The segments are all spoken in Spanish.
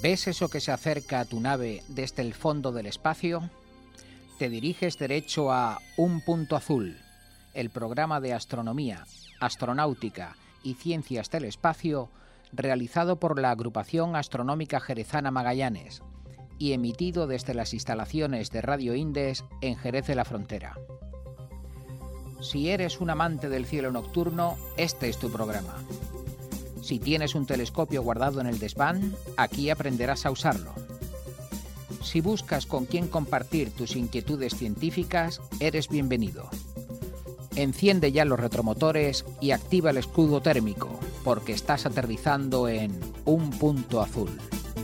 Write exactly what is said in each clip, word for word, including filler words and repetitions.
¿Ves eso que se acerca a tu nave desde el fondo del espacio? Te diriges derecho a Un Punto Azul, el programa de astronomía, astronáutica y ciencias del espacio realizado por la Agrupación Astronómica Jerezana Magallanes y emitido desde las instalaciones de Radio Indes en Jerez de la Frontera. Si eres un amante del cielo nocturno, este es tu programa. Si tienes un telescopio guardado en el desván, aquí aprenderás a usarlo. Si buscas con quién compartir tus inquietudes científicas, eres bienvenido. Enciende ya los retromotores y activa el escudo térmico, porque estás aterrizando en Un Punto Azul.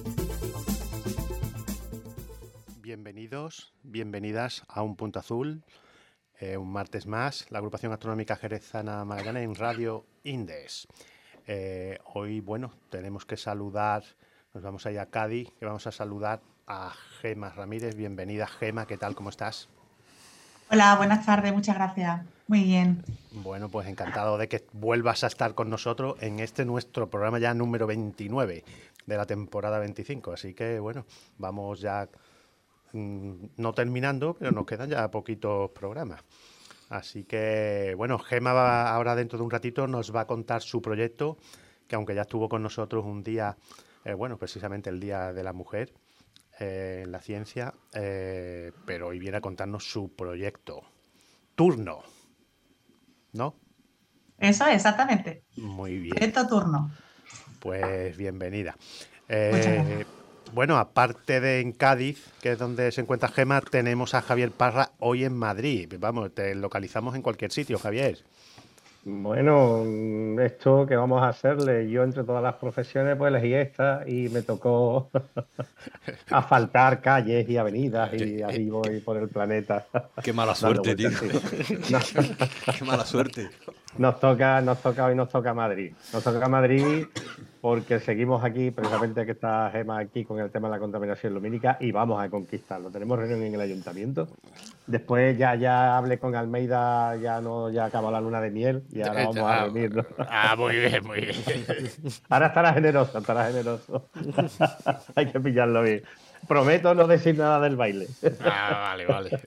Bienvenidos, bienvenidas a Un Punto Azul. Eh, un martes más, la Agrupación Astronómica Jerezana Magallanes en Radio Indes. Eh, hoy, bueno, tenemos que saludar, nos vamos a ir a Cádiz, que vamos a saludar a Gema Ramírez. Bienvenida, Gema, ¿qué tal? ¿Cómo estás? Hola, buenas tardes, muchas gracias. Muy bien. Bueno, pues encantado de que vuelvas a estar con nosotros en este nuestro programa ya número veintinueve de la temporada veinticinco. Así que, bueno, vamos ya mmm, no terminando, pero nos quedan ya poquitos programas. Así que, bueno, Gema va ahora dentro de un ratito nos va a contar su proyecto, que aunque ya estuvo con nosotros un día, eh, bueno, precisamente el Día de la Mujer eh, en la ciencia, eh, pero hoy viene a contarnos su proyecto. Turno, ¿no? Eso, exactamente. Muy bien. Proyecto Turno. Pues bienvenida. Muchas gracias. Eh, Bueno, aparte de en Cádiz, que es donde se encuentra Gema, tenemos a Javier Parra hoy en Madrid. Vamos, te localizamos en cualquier sitio, Javier. Bueno, esto que vamos a hacerle, yo entre todas las profesiones pues elegí esta y me tocó asfaltar calles y avenidas y así voy por el planeta. Qué mala suerte, tío. No. Qué mala suerte. Nos toca, nos toca hoy nos toca Madrid. Nos toca Madrid porque seguimos aquí, precisamente que está Gema aquí con el tema de la contaminación lumínica y vamos a conquistarlo. Tenemos reunión en el ayuntamiento. Después ya, ya hablé con Almeida, ya no, ya acabó la luna de miel y ahora vamos a reunirnos. Ah, muy bien, muy bien. Ahora estará generoso, estará generoso. Hay que pillarlo bien. Prometo no decir nada del baile. Ah, vale, vale.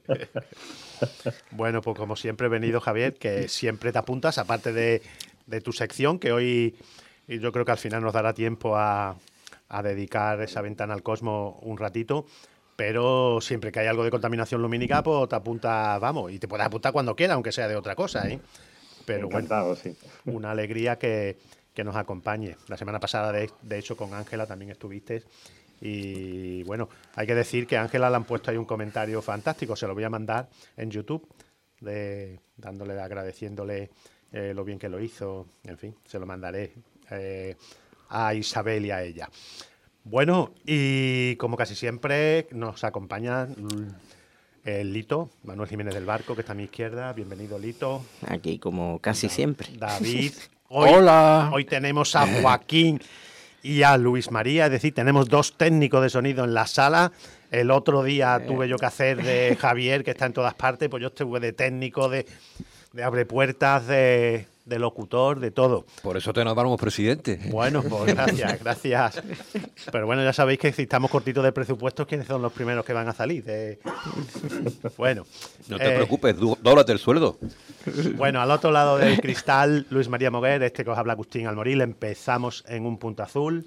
Bueno, pues como siempre he venido, Javier, que siempre te apuntas, aparte de, de tu sección, que hoy y yo creo que al final nos dará tiempo a, a dedicar esa ventana al cosmos un ratito, pero siempre que hay algo de contaminación lumínica, pues te apuntas, vamos, y te puedes apuntar cuando quieras, aunque sea de otra cosa, ¿eh? Pero encantado, bueno, sí. Una alegría que, que nos acompañe. La semana pasada, de, de hecho, con Ángela también estuviste. Y bueno, hay que decir que a Ángela le han puesto ahí un comentario fantástico, se lo voy a mandar en YouTube, de, dándole, agradeciéndole eh, lo bien que lo hizo, en fin, se lo mandaré eh, a Isabel y a ella. Bueno, y como casi siempre nos acompaña el Lito, Manuel Jiménez del Barco, que está a mi izquierda. Bienvenido, Lito. Aquí como casi siempre. David. Hoy, Hola. Hoy tenemos a Joaquín y a Luis María, es decir, tenemos dos técnicos de sonido en la sala. El otro día tuve yo que hacer de Javier, que está en todas partes, pues yo estuve de técnico, de, de abre puertas, de, de locutor, de todo. Por eso te nombramos presidente. Bueno, pues gracias, gracias. Pero bueno, ya sabéis que si estamos cortitos de presupuestos, ¿quiénes son los primeros que van a salir? De... Bueno. No te eh, preocupes, dú- dóblate el sueldo. Bueno, al otro lado del cristal, Luis María Moguer, este que os habla Agustín Almoril. Empezamos en Un Punto Azul.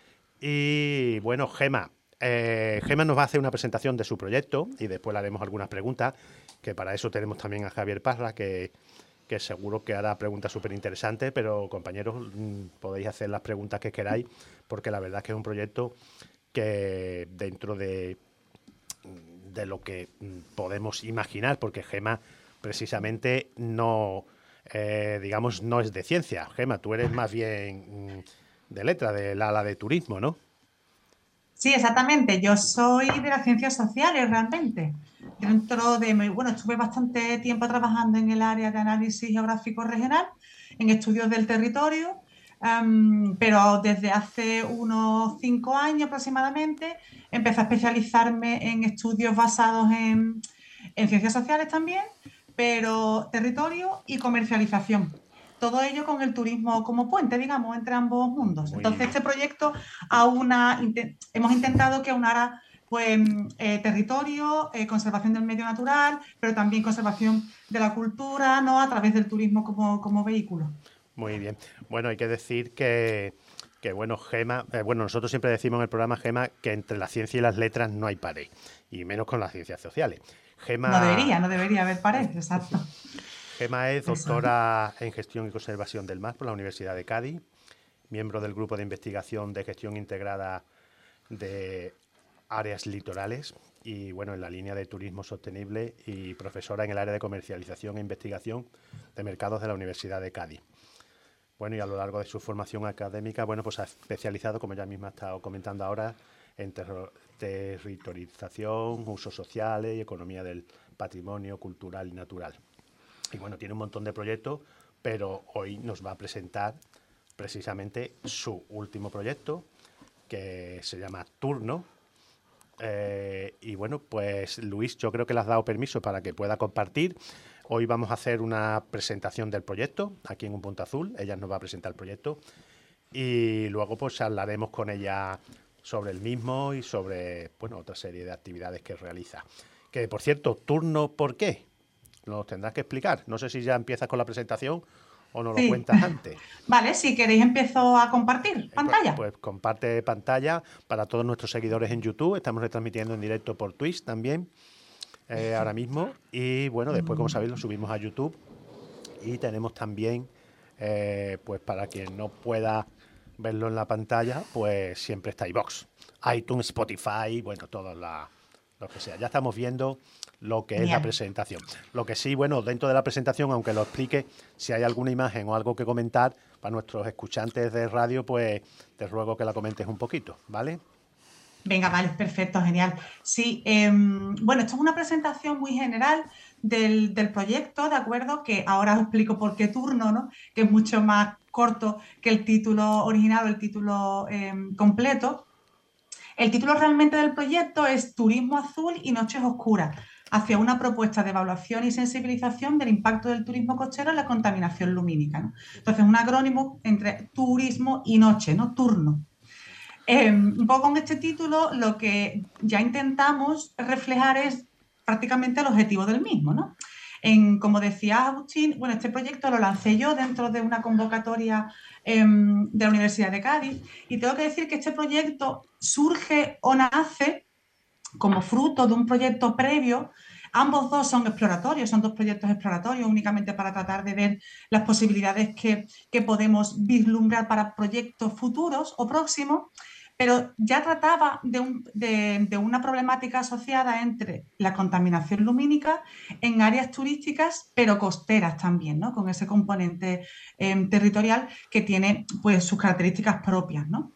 Y bueno, Gema. Eh, Gema nos va a hacer una presentación de su proyecto y después le haremos algunas preguntas, que para eso tenemos también a Javier Parra, que, que seguro que hará preguntas súper interesantes, pero compañeros, mmm, podéis hacer las preguntas que queráis, porque la verdad es que es un proyecto que dentro de, de lo que podemos imaginar, porque Gema precisamente no, eh, digamos, no es de ciencia. Gema, tú eres más bien de letra, del ala de turismo, ¿no? Sí, exactamente. Yo soy de las ciencias sociales realmente. Dentro de mi, bueno, estuve bastante tiempo trabajando en el área de análisis geográfico regional, en estudios del territorio, um, pero desde hace unos cinco años aproximadamente empecé a especializarme en estudios basados en, en ciencias sociales también, pero territorio y comercialización. todo ello con el turismo como puente, digamos, entre ambos mundos. Muy Entonces, bien. este proyecto aúna, inte- hemos intentado que aunara pues, eh, territorio, eh, conservación del medio natural, pero también conservación de la cultura, ¿no? A través del turismo como, como vehículo. Muy bien. Bueno, hay que decir que, que bueno, Gema, eh, bueno, nosotros siempre decimos en el programa, Gema, que entre la ciencia y las letras no hay pared, y menos con las ciencias sociales. Gema, No debería, no debería haber pared, exacto. Gema es Eso. doctora en Gestión y Conservación del Mar por la Universidad de Cádiz, miembro del Grupo de Investigación de Gestión Integrada de Áreas Litorales y, bueno, en la línea de Turismo Sostenible, y profesora en el área de Comercialización e Investigación de Mercados de la Universidad de Cádiz. Bueno, y a lo largo de su formación académica, bueno, pues ha especializado, como ya misma ha estado comentando ahora, en ter- territorialización, usos sociales y economía del patrimonio cultural y natural. Y bueno, tiene un montón de proyectos, pero hoy nos va a presentar precisamente su último proyecto, que se llama Turno. Eh, y bueno, pues Luis, yo creo que le has dado permiso para que pueda compartir. Hoy vamos a hacer una presentación del proyecto aquí en Un Punto Azul. Ella nos va a presentar el proyecto y luego pues hablaremos con ella sobre el mismo y sobre, bueno, otra serie de actividades que realiza. Que, por cierto, Turno, ¿por qué? Nos tendrás que explicar. No sé si ya empiezas con la presentación o nos lo Sí. cuentas antes. Vale, si queréis empiezo a compartir pantalla. Pues, pues comparte pantalla para todos nuestros seguidores en YouTube. Estamos retransmitiendo en directo por Twitch también eh, ahora mismo. Y bueno, después, como sabéis, lo subimos a YouTube. Y tenemos también, eh, pues para quien no pueda verlo en la pantalla, pues siempre está iVoox, iTunes, Spotify, bueno, todo la, lo que sea. Ya estamos viendo lo que es Bien. la presentación. Lo que sí, bueno, dentro de la presentación, aunque lo explique, si hay alguna imagen o algo que comentar, para nuestros escuchantes de radio, pues te ruego que la comentes un poquito, ¿vale? Venga, vale, perfecto, genial. Sí, eh, bueno, esto es una presentación muy general del, del proyecto, ¿de acuerdo? Que ahora os explico por qué Turno, ¿no? Que es mucho más corto que el título original o el título eh, completo. El título realmente del proyecto es Turismo Azul y Noches Oscuras, hacia una propuesta de evaluación y sensibilización del impacto del turismo costero en la contaminación lumínica, ¿no? Entonces, un acrónimo entre turismo y noche, ¿no? Turno. Eh, un poco con este título lo que ya intentamos reflejar es prácticamente el objetivo del mismo, ¿no? En, como decía Agustín, bueno, este proyecto lo lancé yo dentro de una convocatoria eh, de la Universidad de Cádiz, y tengo que decir que este proyecto surge o nace como fruto de un proyecto previo. Ambos dos son exploratorios, son dos proyectos exploratorios únicamente para tratar de ver las posibilidades que, que podemos vislumbrar para proyectos futuros o próximos, pero ya trataba de, un, de, de una problemática asociada entre la contaminación lumínica en áreas turísticas, pero costeras también, ¿no? Con ese componente eh, territorial que tiene pues, sus características propias, ¿no?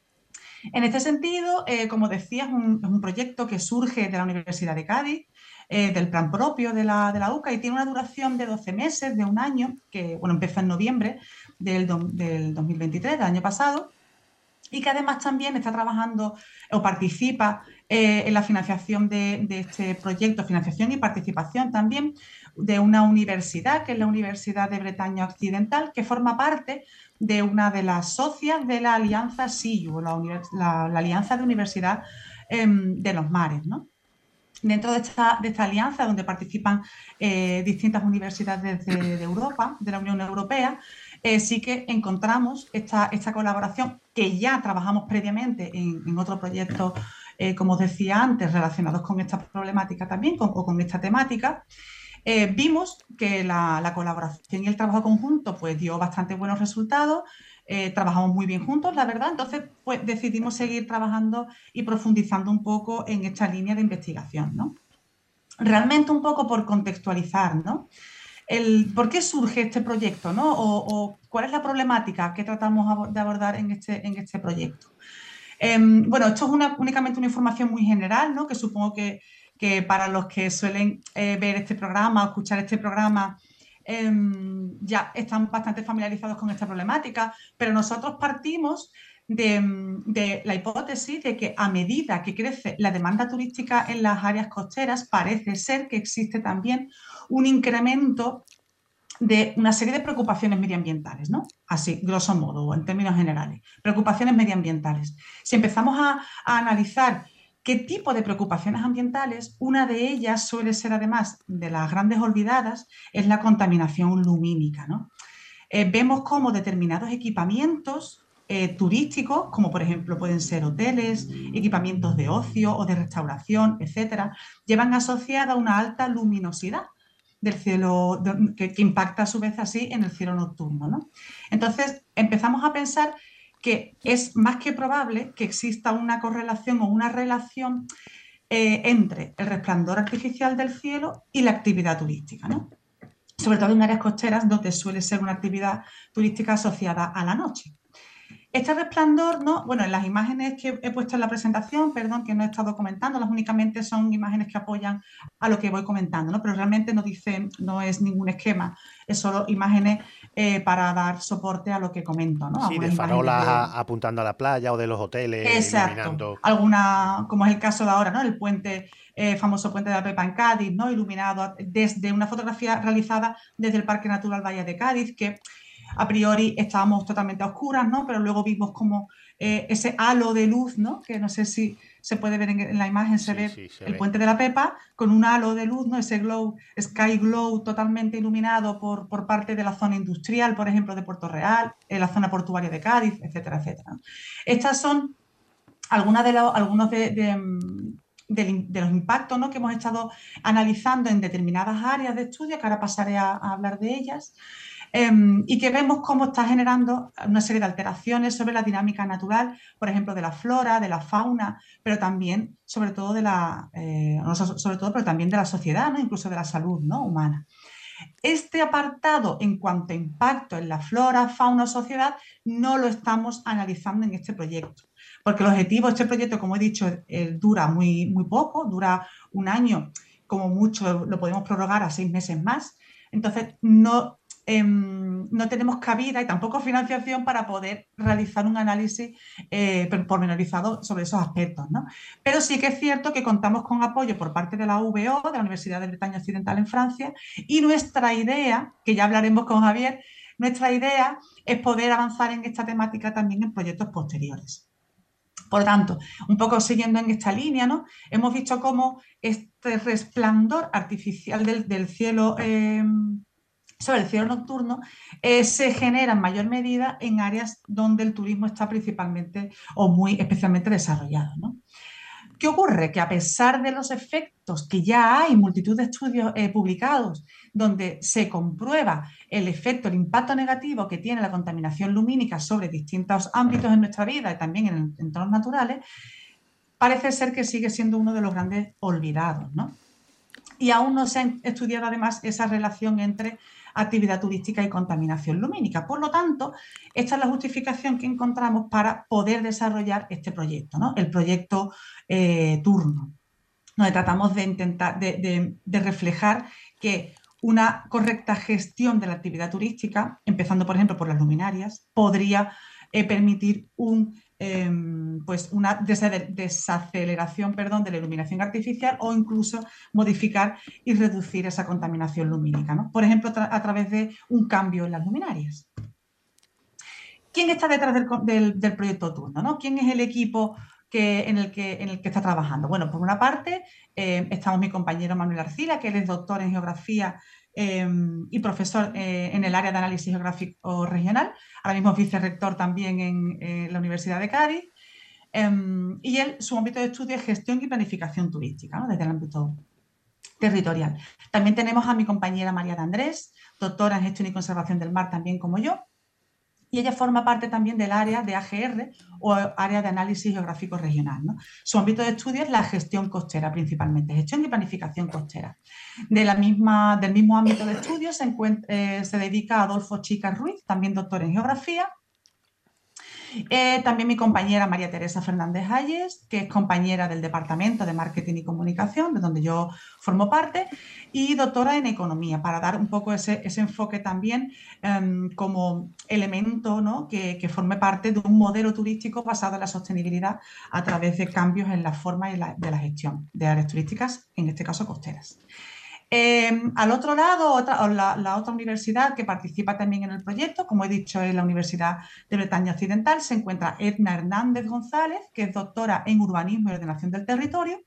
En este sentido, eh, como decía, es un, es un proyecto que surge de la Universidad de Cádiz, eh, del plan propio de la, de la U C A, y tiene una duración de doce meses, de un año, que bueno, empezó en noviembre del, do, del dos mil veintitrés, del año pasado, y que además también está trabajando o participa eh, en la financiación de, de este proyecto, financiación y participación también de una universidad, que es la Universidad de Bretaña Occidental, que forma parte de una de las socias de la Alianza S I U, la, la, la Alianza de Universidad eh, de los Mares, ¿no? Dentro de esta, de esta alianza, donde participan eh, distintas universidades de, de Europa, de la Unión Europea, eh, sí que encontramos esta, esta colaboración que ya trabajamos previamente en, en otro proyecto, eh, como os decía antes, relacionados con esta problemática también, con, o con esta temática. Eh, vimos que la, la colaboración y el trabajo conjunto pues, dio bastante buenos resultados. Eh, trabajamos muy bien juntos, la verdad, entonces pues decidimos seguir trabajando y profundizando un poco en esta línea de investigación, ¿no? Realmente un poco por contextualizar, ¿no? El, ¿por qué surge este proyecto, ¿no? O, o cuál es la problemática que tratamos de abordar en este, en este proyecto. Eh, bueno, esto es una, únicamente una información muy general, ¿no? Que supongo que, que para los que suelen eh, ver este programa o escuchar este programa, Eh, ya están bastante familiarizados con esta problemática, pero nosotros partimos de, de la hipótesis de que a medida que crece la demanda turística en las áreas costeras, parece ser que existe también un incremento de una serie de preocupaciones medioambientales, ¿no? Así, grosso modo, en términos generales. Preocupaciones medioambientales. Si empezamos a, a analizar qué tipo de preocupaciones ambientales, una de ellas suele ser, además de las grandes olvidadas, es la contaminación lumínica, ¿no? Eh, vemos cómo determinados equipamientos eh, turísticos, como por ejemplo pueden ser hoteles, equipamientos de ocio o de restauración, etcétera, llevan asociada una alta luminosidad del cielo, de, que, que impacta a su vez así en el cielo nocturno, ¿no? Entonces empezamos a pensar que es más que probable que exista una correlación o una relación eh, entre el resplandor artificial del cielo y la actividad turística, ¿no? Sobre todo en áreas costeras donde suele ser una actividad turística asociada a la noche. Este resplandor, ¿no? Bueno, en las imágenes que he puesto en la presentación, perdón, que no he estado comentando, las únicamente son imágenes que apoyan a lo que voy comentando, ¿no? Pero realmente no dicen, no es ningún esquema, es solo imágenes eh, para dar soporte a lo que comento, ¿no? Sí, Algunas de farolas de... a, apuntando a la playa o de los hoteles. Exacto. Iluminando. Alguna, como es el caso de ahora, ¿no? El puente, eh, famoso puente de la Pepa en Cádiz, ¿no? Iluminado desde una fotografía realizada desde el Parque Natural Valle de Cádiz, que a priori estábamos totalmente a oscuras, ¿no? Pero luego vimos como eh, ese halo de luz, ¿no? Que no sé si se puede ver en, en la imagen, se Sí, ve sí, se el ve. puente de la Pepa con un halo de luz, ¿no? Ese glow, sky glow totalmente iluminado por, por parte de la zona industrial, por ejemplo, de Puerto Real, en la zona portuaria de Cádiz, etcétera, etcétera. Estas son algunas de los, algunos de, de, de, de los impactos, ¿no? Que hemos estado analizando en determinadas áreas de estudio, que ahora pasaré a, a hablar de ellas. Eh, y que vemos cómo está generando una serie de alteraciones sobre la dinámica natural, por ejemplo, de la flora, de la fauna, pero también, sobre todo, de la, eh, no sobre todo, pero también de la sociedad, ¿no? Incluso de la salud, ¿no? humana. Este apartado, en cuanto a impacto en la flora, fauna o sociedad, no lo estamos analizando en este proyecto, porque el objetivo de este proyecto, como he dicho, eh, dura muy, muy poco, dura un año, como mucho lo podemos prorrogar a seis meses más, entonces no... Eh, no tenemos cabida y tampoco financiación para poder realizar un análisis eh, pormenorizado sobre esos aspectos, ¿no? Pero sí que es cierto que contamos con apoyo por parte de la U B O, de la Universidad de Bretaña Occidental en Francia, y nuestra idea, que ya hablaremos con Javier, nuestra idea es poder avanzar en esta temática también en proyectos posteriores. Por lo tanto, un poco siguiendo en esta línea, ¿no? Hemos visto cómo este resplandor artificial del, del cielo eh, sobre el cielo nocturno eh, se genera en mayor medida en áreas donde el turismo está principalmente o muy especialmente desarrollado, ¿no? ¿Qué ocurre? Que a pesar de los efectos que ya hay multitud de estudios eh, publicados donde se comprueba el efecto, el impacto negativo que tiene la contaminación lumínica sobre distintos ámbitos en nuestra vida y también en entornos naturales, parece ser que sigue siendo uno de los grandes olvidados, ¿no? Y aún no se ha estudiado además esa relación entre actividad turística y contaminación lumínica. Por lo tanto, esta es la justificación que encontramos para poder desarrollar este proyecto, ¿no? El proyecto eh, Turno, donde tratamos de intentar de, de, de reflejar que una correcta gestión de la actividad turística, empezando por ejemplo por las luminarias, podría eh, permitir un Eh, pues una desaceleración perdón, de la iluminación artificial o incluso modificar y reducir esa contaminación lumínica, ¿no? Por ejemplo, a través de un cambio en las luminarias. ¿Quién está detrás del, del, del proyecto Turno, ¿no? ¿Quién es el equipo que, en, el que, en el que está trabajando? Bueno, por una parte eh, estamos mi compañero Manuel Arcila, que él es doctor en geografía Eh, y profesor eh, en el área de análisis geográfico regional, ahora mismo es vicerrector también en eh, la Universidad de Cádiz, eh, y él, su ámbito de estudio es gestión y planificación turística, ¿no? Desde el ámbito territorial. También tenemos a mi compañera María de Andrés, doctora en gestión y conservación del mar también como yo, y ella forma parte también del área de A G R o área de análisis geográfico regional, ¿no? Su ámbito de estudio es la gestión costera principalmente, gestión y planificación costera. De la misma, del mismo ámbito de estudio se, encuentra, eh, se dedica a Adolfo Chica Ruiz, también doctor en geografía. Eh, también mi compañera María Teresa Fernández Hayes, que es compañera del Departamento de Marketing y Comunicación, de donde yo formo parte, y doctora en Economía, para dar un poco ese, ese enfoque también um, como elemento, ¿no? que, que forme parte de un modelo turístico basado en la sostenibilidad a través de cambios en la forma y la, de la gestión de áreas turísticas, en este caso costeras. Eh, al otro lado, otra, la, la otra universidad que participa también en el proyecto, como he dicho, es la Universidad de Bretaña Occidental, se encuentra Edna Hernández González, que es doctora en urbanismo y ordenación del territorio,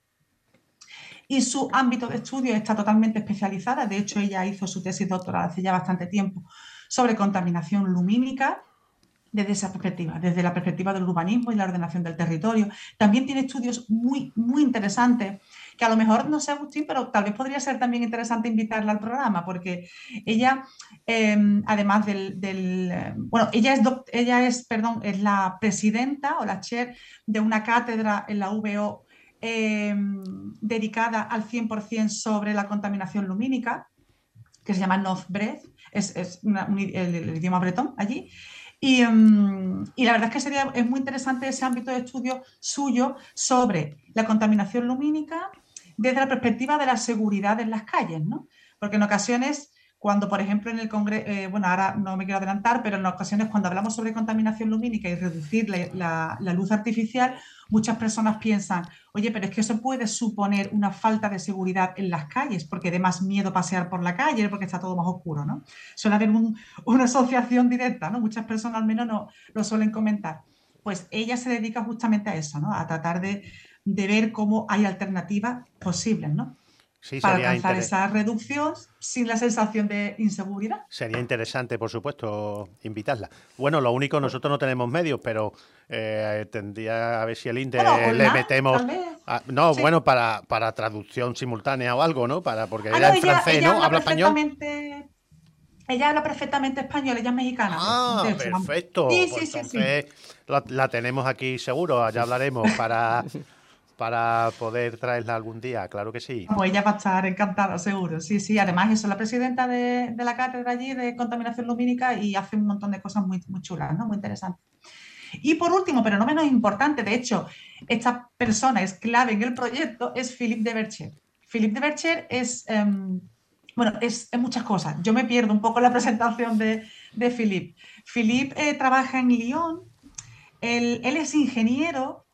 y su ámbito de estudio está totalmente especializada. De hecho, ella hizo su tesis doctoral hace ya bastante tiempo sobre contaminación lumínica desde esa perspectiva, desde la perspectiva del urbanismo y la ordenación del territorio. También tiene estudios muy, muy interesantes, que a lo mejor no sé, Agustín, pero tal vez podría ser también interesante invitarla al programa, porque ella, eh, además del, del, bueno, ella es, ella es, perdón, es la presidenta o la chair de una cátedra en la V O eh, dedicada al cien por ciento sobre la contaminación lumínica, que se llama North-Breth, es, es una, un, el, el idioma bretón allí. Y, um, y, la verdad es que sería, es muy interesante ese ámbito de estudio suyo sobre la contaminación lumínica desde la perspectiva de la seguridad en las calles, ¿no? Porque en ocasiones, cuando por ejemplo en el Congreso, eh, bueno, ahora no me quiero adelantar, pero en ocasiones cuando hablamos sobre contaminación lumínica y reducir la, la, la luz artificial, muchas personas piensan, oye, pero es que eso puede suponer una falta de seguridad en las calles, porque da más miedo pasear por la calle, porque está todo más oscuro, ¿no? Suele haber un, una asociación directa, ¿no? Muchas personas al menos no, lo suelen comentar. Pues ella se dedica justamente a eso, ¿no? A tratar de, de ver cómo hay alternativas posibles, ¿no? Sí, para sería alcanzar interes- esa reducción sin la sensación de inseguridad. Sería interesante, por supuesto, invitarla. Bueno, lo único, nosotros no tenemos medios, pero eh, tendría a ver si el INDE Bueno, le online, metemos... tal vez. a- no, Sí. bueno, para, para traducción simultánea o algo, ¿no? Para, porque Ah, ella no, en ella, francés, ella ¿no? habla ¿Habla español? perfectamente. Ella habla perfectamente español, ella es mexicana. de- Ah, de hecho, vamos. perfecto. Sí, Pues sí, sí, sí. entonces la, la tenemos aquí seguro, ya hablaremos para, para poder traerla algún día, claro que sí. Pues ella va a estar encantada, seguro. Sí, sí. Además, eso es la presidenta de, de la cátedra allí de contaminación lumínica y hace un montón de cosas muy, muy chulas, ¿no? Muy interesantes. Y por último, pero no menos importante, de hecho, esta persona es clave en el proyecto, es Philippe de Bercher. Philippe de Bercher es, um, bueno, es, es, muchas cosas. Yo me pierdo un poco la presentación de, de Philippe. Philippe eh, trabaja en Lyon, él, él es ingeniero,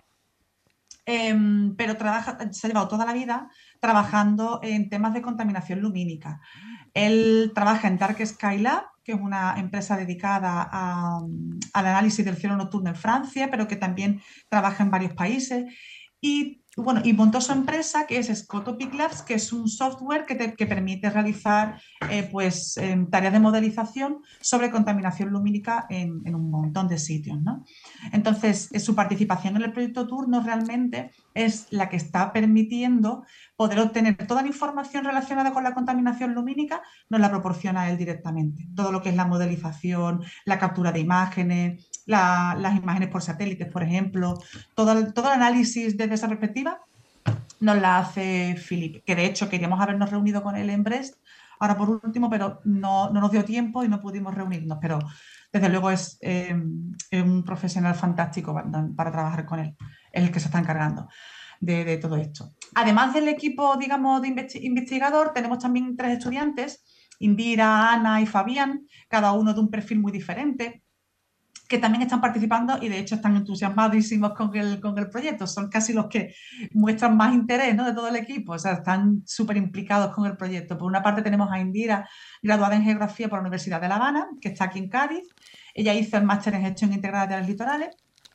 eh, pero trabaja, se ha llevado toda la vida trabajando en temas de contaminación lumínica. Él trabaja en Dark Sky Lab, que es una empresa dedicada a, al análisis del cielo nocturno en Francia, pero que también trabaja en varios países. Y, bueno, y montó su empresa, que es Scotopic Labs, que es un software que, te, que permite realizar eh, pues, eh, tareas de modelización sobre contaminación lumínica en, en un montón de sitios, ¿no? Entonces, eh, su participación en el proyecto Turno realmente es la que está permitiendo poder obtener toda la información relacionada con la contaminación lumínica, nos la proporciona él directamente. Todo lo que es la modelización, la captura de imágenes, la, las imágenes por satélites, por ejemplo, todo el, todo el análisis desde esa perspectiva nos la hace Philippe, que de hecho queríamos habernos reunido con él en Brest, ahora por último, pero no, no nos dio tiempo y no pudimos reunirnos, pero desde luego es, eh, es un profesional fantástico para, para trabajar con él, es el que se está encargando de, de todo esto. Además del equipo, digamos, de investi investigador, tenemos también tres estudiantes, Indira, Ana y Fabián, cada uno de un perfil muy diferente, que también están participando y de hecho están entusiasmadísimos con el, con el proyecto. Son casi los que muestran más interés, ¿no?, de todo el equipo. O sea, están súper implicados con el proyecto. Por una parte tenemos a Indira, graduada en Geografía por la Universidad de La Habana, que está aquí en Cádiz. Ella hizo el máster en Gestión Integrada de Áreas Litorales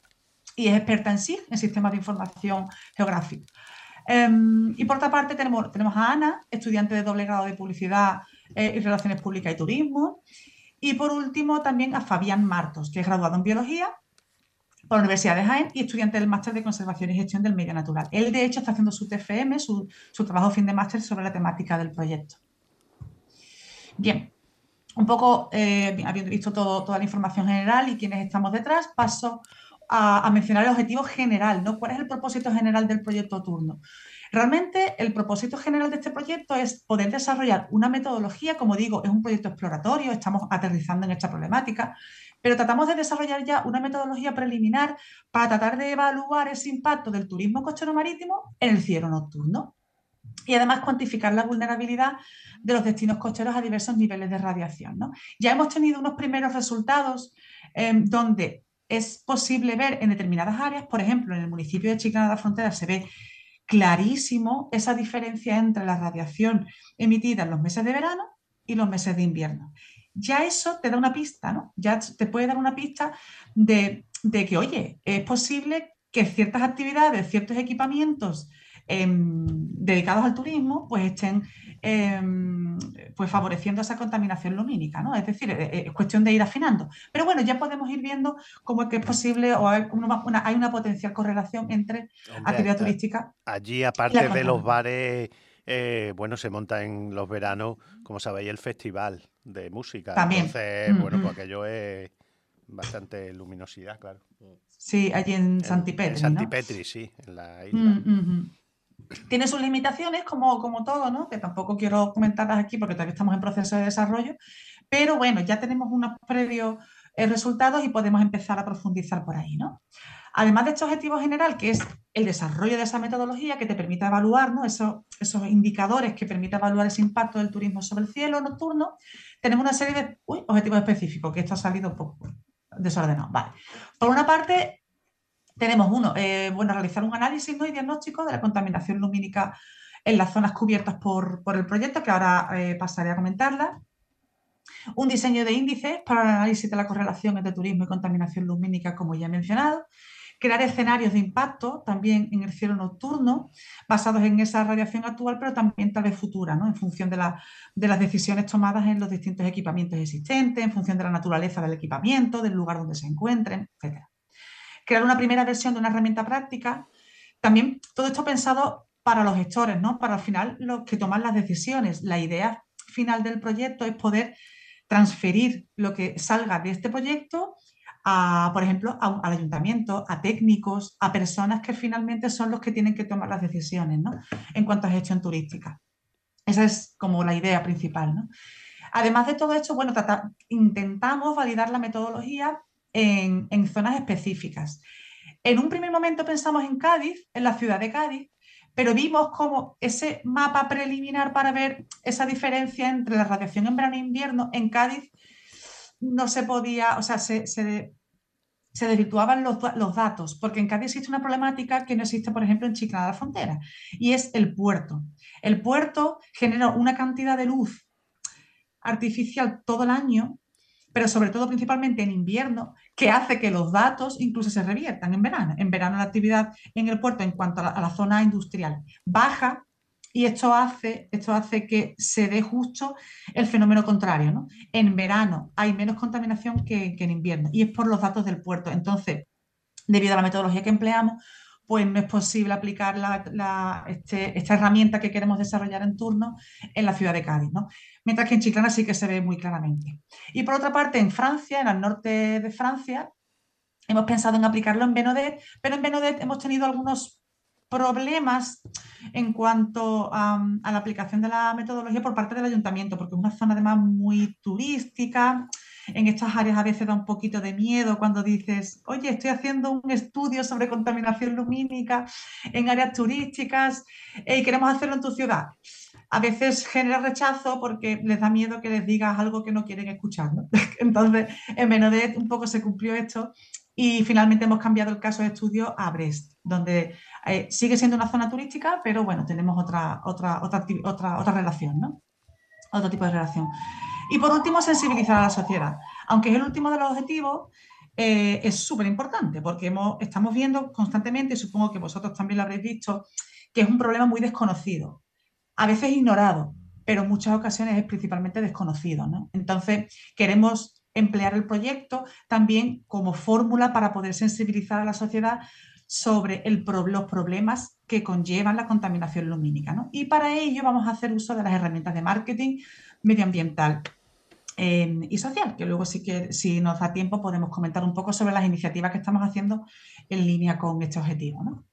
y es experta en sí, en sistemas de información geográficos. Um, y por otra parte tenemos, tenemos a Ana, estudiante de doble grado de Publicidad eh, y Relaciones Públicas y Turismo. Y por último también a Fabián Martos, que es graduado en Biología por la Universidad de Jaén y estudiante del Máster de Conservación y Gestión del Medio Natural. Él, de hecho, está haciendo su T F M, su, su trabajo fin de máster sobre la temática del proyecto. Bien, un poco, eh, habiendo visto todo, toda la información general y quiénes estamos detrás, paso a, a mencionar el objetivo general, ¿no? ¿Cuál es el propósito general del proyecto Turno? Realmente el propósito general de este proyecto es poder desarrollar una metodología, como digo, es un proyecto exploratorio, estamos aterrizando en esta problemática, pero tratamos de desarrollar ya una metodología preliminar para tratar de evaluar ese impacto del turismo costero marítimo en el cielo nocturno y además cuantificar la vulnerabilidad de los destinos costeros a diversos niveles de radiación, ¿no? Ya hemos tenido unos primeros resultados eh, donde es posible ver en determinadas áreas, por ejemplo, en el municipio de Chiclana de la Frontera se ve clarísimo esa diferencia entre la radiación emitida en los meses de verano y los meses de invierno. Ya eso te da una pista, ¿no? Ya te puede dar una pista de, de que, oye, es posible que ciertas actividades, ciertos equipamientos eh, dedicados al turismo, pues estén eh, pues favoreciendo esa contaminación lumínica, ¿no? Es decir, es cuestión de ir afinando. Pero bueno, ya podemos ir viendo cómo es que es posible o hay una, una, hay una potencial correlación entre Hombre, actividad a- turística. allí, aparte de los bares, eh, bueno, se monta en los veranos, como sabéis, el festival de música. También. Entonces, Mm, bueno, mm. pues aquello es bastante luminosidad, claro. Sí, allí en En, Santipetri, en ¿no? Santipetri, sí, en la isla. Mm, mm, mm. Tiene sus limitaciones, como, como todo, ¿no? Que tampoco quiero comentarlas aquí porque todavía estamos en proceso de desarrollo, pero bueno, ya tenemos unos previos eh, resultados y podemos empezar a profundizar por ahí, ¿no? Además de este objetivo general, que es el desarrollo de esa metodología que te permita evaluar, ¿no? esos, esos indicadores que permiten evaluar ese impacto del turismo sobre el cielo nocturno, tenemos una serie de uy, objetivos específicos, que esto ha salido un poco desordenado. Vale. Por una parte, tenemos uno, eh, bueno, realizar un análisis, ¿no? y diagnóstico de la contaminación lumínica en las zonas cubiertas por, por el proyecto, que ahora eh, pasaré a comentarla. Un diseño de índices para el análisis de la correlación entre turismo y contaminación lumínica, como ya he mencionado. Crear escenarios de impacto también en el cielo nocturno, basados en esa radiación actual, pero también tal vez futura, ¿no? en función de, la, de las decisiones tomadas en los distintos equipamientos existentes, en función de la naturaleza del equipamiento, del lugar donde se encuentren, etcétera. Crear una primera versión de una herramienta práctica. También todo esto pensado para los gestores, ¿no? Para al final los que toman las decisiones. La idea final del proyecto es poder transferir lo que salga de este proyecto a, por ejemplo, a, al ayuntamiento, a técnicos, a personas que finalmente son los que tienen que tomar las decisiones, ¿no? en cuanto a gestión turística. Esa es como la idea principal, ¿no? Además de todo esto, bueno, trata, intentamos validar la metodología en, en zonas específicas. En un primer momento pensamos en Cádiz, en la ciudad de Cádiz, pero vimos como ese mapa preliminar para ver esa diferencia entre la radiación en verano e invierno en Cádiz no se podía, o sea, se, se, se desvirtuaban los, los datos, porque en Cádiz existe una problemática que no existe, por ejemplo, en Chiclana de la Frontera, y es el puerto. El puerto genera una cantidad de luz artificial todo el año, pero sobre todo principalmente en invierno, que hace que los datos incluso se reviertan en verano. En verano la actividad en el puerto en cuanto a la, a la zona industrial baja y esto hace, esto hace que se dé justo el fenómeno contrario, ¿no? En verano hay menos contaminación que, que en invierno y es por los datos del puerto. Entonces, debido a la metodología que empleamos, pues no es posible aplicar la, la, este, esta herramienta que queremos desarrollar en turno en la ciudad de Cádiz, ¿no? Mientras que en Chiclana sí que se ve muy claramente. Y por otra parte, en Francia, en el norte de Francia, hemos pensado en aplicarlo en Benodet, pero en Benodet hemos tenido algunos problemas en cuanto a, a la aplicación de la metodología por parte del ayuntamiento, porque es una zona además muy turística. En estas áreas a veces da un poquito de miedo cuando dices, oye, estoy haciendo un estudio sobre contaminación lumínica en áreas turísticas y queremos hacerlo en tu ciudad. A veces genera rechazo porque les da miedo que les digas algo que no quieren escuchar, ¿no? Entonces, en Benodet un poco se cumplió esto y finalmente hemos cambiado el caso de estudio a Brest, donde eh, sigue siendo una zona turística, pero bueno, tenemos otra, otra, otra, otra, otra relación, ¿no? Otro tipo de relación. Y por último, sensibilizar a la sociedad. Aunque es el último de los objetivos, eh, es súper importante porque hemos, estamos viendo constantemente, y supongo que vosotros también lo habréis visto, que es un problema muy desconocido, a veces ignorado, pero en muchas ocasiones es principalmente desconocido, ¿no? Entonces, queremos emplear el proyecto también como fórmula para poder sensibilizar a la sociedad sobre el, los problemas que conllevan la contaminación lumínica, ¿no? Y para ello vamos a hacer uso de las herramientas de marketing medioambiental eh, y social, que luego sí que, si nos da tiempo, podemos comentar un poco sobre las iniciativas que estamos haciendo en línea con este objetivo, ¿no?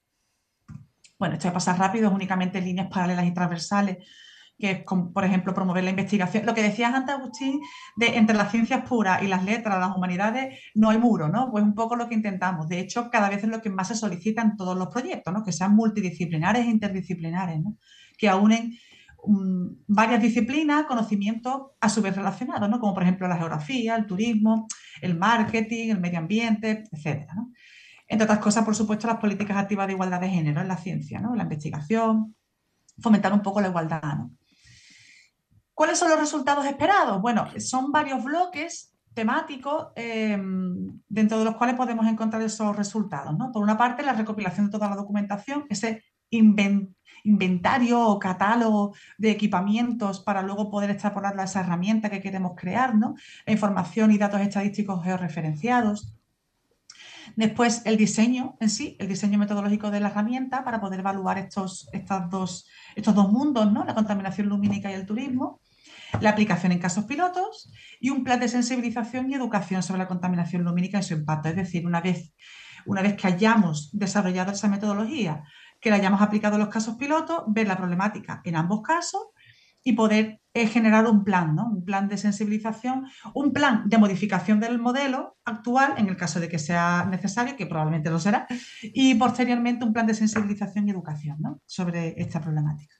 Bueno, esto de pasar rápido es únicamente líneas paralelas y transversales, que es, como, por ejemplo, promover la investigación. Lo que decías antes, Agustín, de entre las ciencias puras y las letras, las humanidades, no hay muro, ¿no? Pues un poco lo que intentamos. De hecho, cada vez es lo que más se solicita en todos los proyectos, ¿no? Que sean multidisciplinares e interdisciplinares, ¿no? Que aunen um, varias disciplinas, conocimientos a su vez relacionados, ¿no? Como por ejemplo la geografía, el turismo, el marketing, el medio ambiente, etcétera, ¿no? Entre otras cosas, por supuesto, las políticas activas de igualdad de género en la ciencia, ¿no? En la investigación, fomentar un poco la igualdad, ¿no? ¿Cuáles son los resultados esperados? Bueno, son varios bloques temáticos eh, dentro de los cuales podemos encontrar esos resultados, ¿no? Por una parte, la recopilación de toda la documentación, ese invent inventario o catálogo de equipamientos para luego poder extrapolar a esa herramienta que queremos crear, ¿no? La información y datos estadísticos georreferenciados. Después, el diseño en sí, el diseño metodológico de la herramienta para poder evaluar estos, estas dos, estos dos mundos, ¿no? La contaminación lumínica y el turismo. La aplicación en casos pilotos y un plan de sensibilización y educación sobre la contaminación lumínica y su impacto. Es decir, una vez, una vez que hayamos desarrollado esa metodología, que la hayamos aplicado en los casos pilotos, ver la problemática en ambos casos y poder eh, generar un plan, ¿no? Un plan de sensibilización, un plan de modificación del modelo actual, en el caso de que sea necesario, que probablemente lo será, y posteriormente un plan de sensibilización y educación, ¿no? Sobre esta problemática.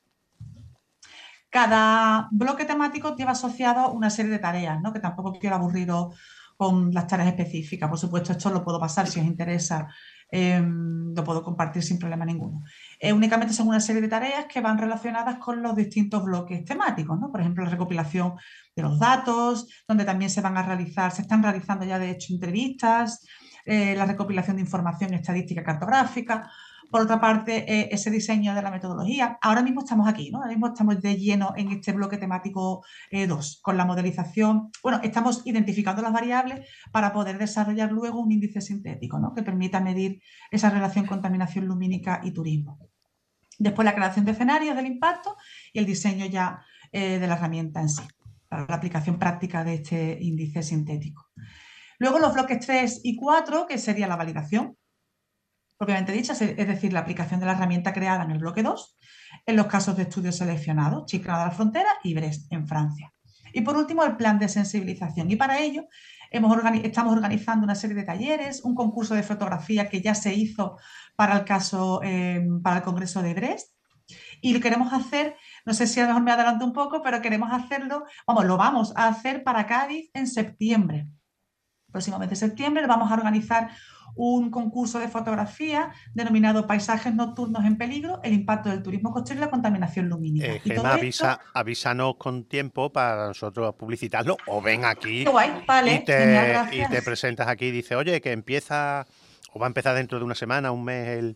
Cada bloque temático lleva asociado una serie de tareas, ¿no? Que tampoco quiero aburriros con las tareas específicas. Por supuesto, esto lo puedo pasar si os interesa, eh, lo puedo compartir sin problema ninguno. Eh, únicamente son una serie de tareas que van relacionadas con los distintos bloques temáticos, ¿no? Por ejemplo, la recopilación de los datos, donde también se van a realizar, se están realizando ya de hecho entrevistas, eh, la recopilación de información estadística cartográfica. Por otra parte, eh, ese diseño de la metodología. Ahora mismo estamos aquí, ¿no? Ahora mismo estamos de lleno en este bloque temático eh, dos, con la modelización. Bueno, estamos identificando las variables para poder desarrollar luego un índice sintético, ¿no? Que permita medir esa relación contaminación lumínica y turismo. Después, la creación de escenarios del impacto y el diseño ya eh, de la herramienta en sí, para la aplicación práctica de este índice sintético. Luego, los bloques tres y cuatro, que sería la validación propiamente dicha, es decir, la aplicación de la herramienta creada en el bloque dos, en los casos de estudios seleccionados, Chiclana de la Frontera y Brest, en Francia. Y por último, el plan de sensibilización. Y para ello hemos organiz- estamos organizando una serie de talleres, un concurso de fotografía que ya se hizo para el caso, eh, para el Congreso de Brest. Y lo queremos hacer, no sé si a lo mejor me adelanto un poco, pero queremos hacerlo, vamos, lo vamos a hacer para Cádiz en septiembre. Próximamente en septiembre vamos a organizar un concurso de fotografía denominado Paisajes nocturnos en peligro, el impacto del turismo costero y la contaminación lumínica. Eh, y Gemma, todo avisa, esto... avísanos con tiempo para nosotros publicitarlo o ven aquí. Qué guay, vale, y, te, genial, gracias. y te presentas aquí y dices, oye, que empieza o va a empezar dentro de una semana, un mes el,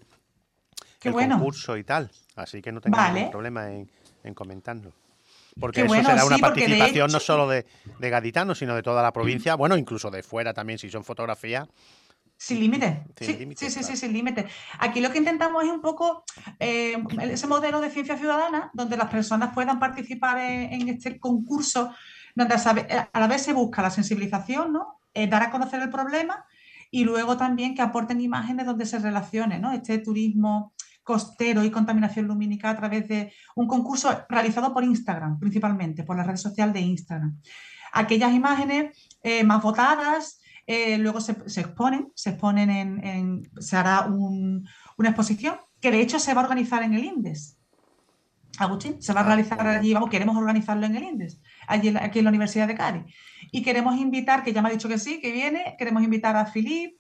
Qué el bueno. concurso y tal. Así que no tengas Vale. ningún problema en, en comentarlo. Porque Qué eso bueno, será una sí, porque de participación no hecho- solo de, de gaditanos, sino de toda la provincia, bueno, incluso de fuera también, si son fotografías. Sin límite. Sin Sí, límite, sí, sí, claro. sí, sin límite. Aquí lo que intentamos es un poco eh, ese modelo de ciencia ciudadana donde las personas puedan participar en, en este concurso, donde a, sabe- a la vez se busca la sensibilización, ¿no? Eh, dar a conocer el problema y luego también que aporten imágenes donde se relacione, ¿no? Este turismo costero y contaminación lumínica a través de un concurso realizado por Instagram, principalmente, por la red social de Instagram. Aquellas imágenes eh, más votadas eh, luego se, se exponen, se exponen en, en- se hará un- una exposición que de hecho se va a organizar en el INDES. Agustín, se va a Ah, realizar muy bien. allí, vamos, queremos organizarlo en el INDES, allí en la- aquí en la Universidad de Cádiz. Y queremos invitar, que ya me ha dicho que sí, que viene, queremos invitar a Philippe,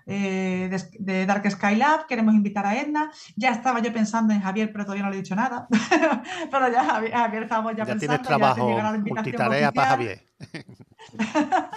eh, de, de Dark Sky Lab, queremos invitar a Edna. Ya estaba yo pensando en Javier, pero todavía no le he dicho nada. Pero ya Javier, Javier estábamos ya, Ya, pensando, tienes ya te trabajo, llegará la invitación multitarea para oficial. Javier.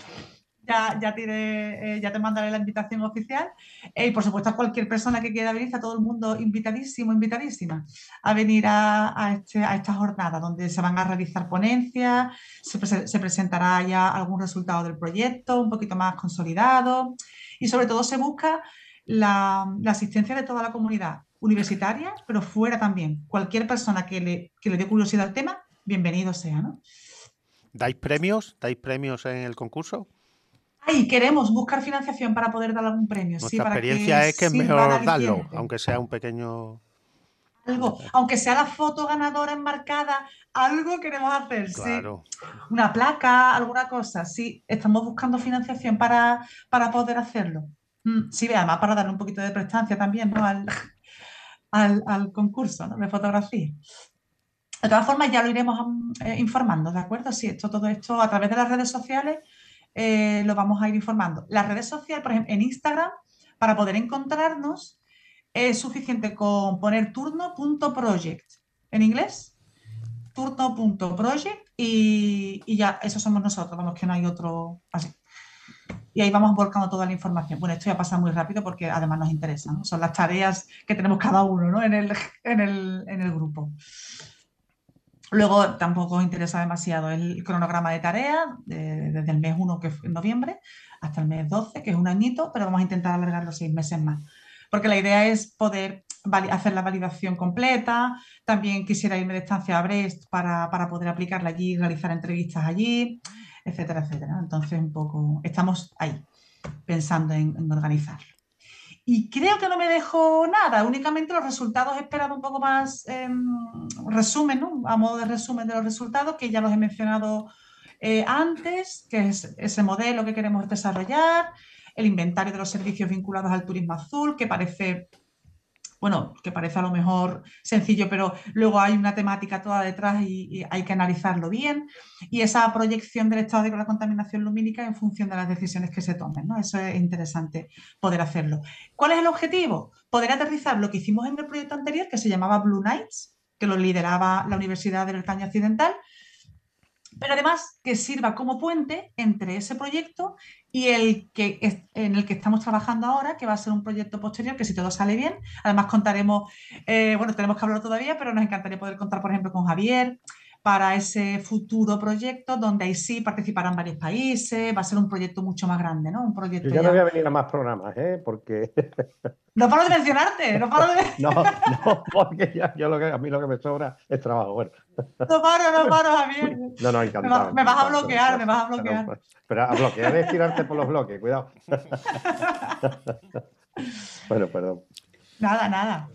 Ya, ya, te, eh, ya te mandaré la invitación oficial. Eh, y por supuesto, a cualquier persona que quiera venir, está todo el mundo invitadísimo, invitadísima a venir a, a, este, a esta jornada donde se van a realizar ponencias, se, prese- se presentará ya algún resultado del proyecto, un poquito más consolidado y sobre todo se busca la, la asistencia de toda la comunidad universitaria, pero fuera también. Cualquier persona que le, que le dé curiosidad al tema, bienvenido sea, ¿no? ¿Dais premios? ¿Dais premios en el concurso? Ay, queremos buscar financiación para poder dar algún premio, sí, Nuestra para experiencia que es que es sirva de mejor darlo, aliciente. aunque sea un pequeño... Algo, aunque sea la foto ganadora enmarcada, algo queremos hacer, sí. Claro. Una placa, alguna cosa, sí. Estamos buscando financiación para, para poder hacerlo. Mm, sí, además para darle un poquito de prestancia también, ¿no? al, al, al concurso, ¿no? de fotografía. De todas formas, ya lo iremos mm, eh, informando, ¿de acuerdo? Sí, esto, todo esto a través de las redes sociales eh, lo vamos a ir informando. Las redes sociales, por ejemplo, en Instagram para poder encontrarnos es suficiente con poner turno.project en inglés, turno.project y, y ya, eso somos nosotros, vamos, que no hay otro así. Y ahí vamos volcando toda la información. Bueno, esto ya pasa muy rápido porque además nos interesa, ¿no? Son las tareas que tenemos cada uno, ¿no? en, el, en, el, en el grupo. Luego tampoco os interesa demasiado el cronograma de tareas, de, desde el mes uno, que fue en noviembre, hasta el mes doce, que es un añito, pero vamos a intentar alargarlo seis meses más. Porque la idea es poder hacer la validación completa. También quisiera irme de estancia a Brest para, para poder aplicarla allí, realizar entrevistas allí, etcétera, etcétera. Entonces, un poco, estamos ahí, pensando en, en organizarlo. Y creo que no me dejo nada, únicamente los resultados he esperado un poco más, eh, resumen, ¿no? A modo de resumen de los resultados, que ya los he mencionado eh, antes, que es ese modelo que queremos desarrollar, el inventario de los servicios vinculados al turismo azul, que parece, bueno, que parece a lo mejor sencillo, pero luego hay una temática toda detrás y, y hay que analizarlo bien. Y esa proyección del estado de la contaminación lumínica en función de las decisiones que se tomen, ¿no? Eso es interesante poder hacerlo. ¿Cuál es el objetivo? Poder aterrizar lo que hicimos en el proyecto anterior, que se llamaba Blue Nights, que lo lideraba la Universidad de Bretaña Occidental, pero además que sirva como puente entre ese proyecto y el que es, en el que estamos trabajando ahora, que va a ser un proyecto posterior, que si todo sale bien, además contaremos, eh, bueno, tenemos que hablarlo todavía, pero nos encantaría poder contar, por ejemplo, con Javier para ese futuro proyecto, donde ahí sí participarán varios países, va a ser un proyecto mucho más grande, ¿no? Un proyecto Yo ya ya... no voy a venir a más programas, ¿eh? Porque... No paro de mencionarte, no paro de... No, no, porque ya, yo lo que, a mí lo que me sobra es trabajo. Bueno. No paro, no paro, Javier. No, no, encantado. Me, va, me vas a encantado, bloquear, pero, me vas a bloquear. Pero, pero a bloquear es tirarte por los bloques, cuidado. Bueno, perdón. Nada, nada.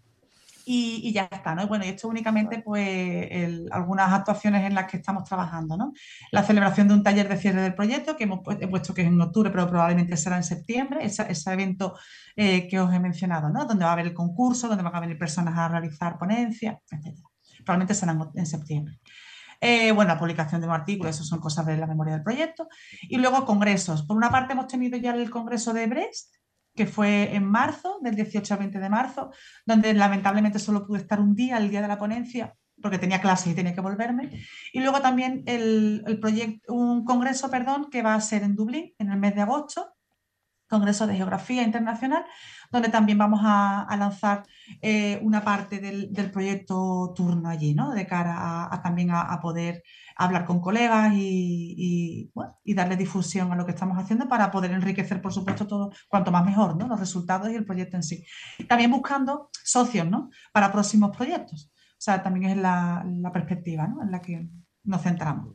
Y, y ya está, ¿no? Bueno, y esto únicamente, pues, el, algunas actuaciones en las que estamos trabajando, ¿no? La celebración de un taller de cierre del proyecto, que hemos he puesto que es en octubre, pero probablemente será en septiembre, ese, ese evento eh, que os he mencionado, ¿no? Donde va a haber el concurso, donde van a venir personas a realizar ponencias, etcétera. Probablemente será en septiembre. Eh, bueno, la publicación de un artículo, eso son cosas de la memoria del proyecto. Y luego congresos. Por una parte hemos tenido ya el congreso de Brest, que fue en marzo, del dieciocho al veinte de marzo, donde lamentablemente solo pude estar un día, el día de la ponencia, porque tenía clases y tenía que volverme. Y luego también el, el proyecto, un congreso, perdón, que va a ser en Dublín en el mes de agosto, Congreso de Geografía Internacional, donde también vamos a, a lanzar eh, una parte del, del proyecto Turno allí, ¿no? De cara a, a también a, a poder hablar con colegas y, y, bueno, y darle difusión a lo que estamos haciendo para poder enriquecer, por supuesto, todo, cuanto más mejor, ¿no? Los resultados y el proyecto en sí. También buscando socios, ¿no? Para próximos proyectos. O sea, también es la, la perspectiva, ¿no? En la que nos centramos.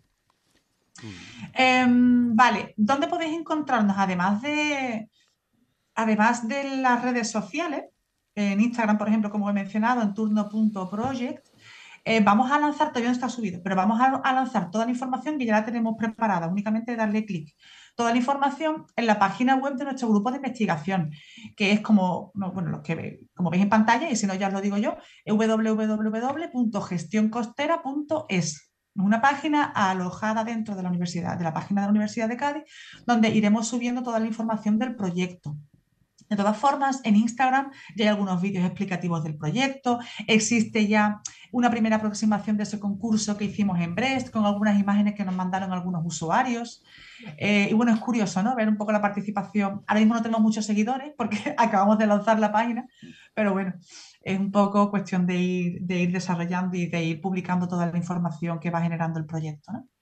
Eh, vale, ¿dónde podéis encontrarnos? Además de, además de las redes sociales, en Instagram, por ejemplo, como he mencionado, en turno.project, eh, vamos a lanzar, todavía no está subido, pero vamos a, a lanzar toda la información que ya la tenemos preparada, únicamente darle clic. Toda la información en la página web de nuestro grupo de investigación, que es como, no, bueno, los que como veis en pantalla, y si no ya os lo digo yo, w w w punto gestión costera punto es. Una página alojada dentro de la universidad, de la página de la Universidad de Cádiz, donde iremos subiendo toda la información del proyecto. De todas formas, en Instagram ya hay algunos vídeos explicativos del proyecto, existe ya una primera aproximación de ese concurso que hicimos en Brest, con algunas imágenes que nos mandaron algunos usuarios. Eh, y bueno, es curioso, ¿no? Ver un poco la participación. Ahora mismo no tenemos muchos seguidores porque acabamos de lanzar la página, pero bueno, es un poco cuestión de ir, de ir desarrollando y de ir publicando toda la información que va generando el proyecto, ¿no?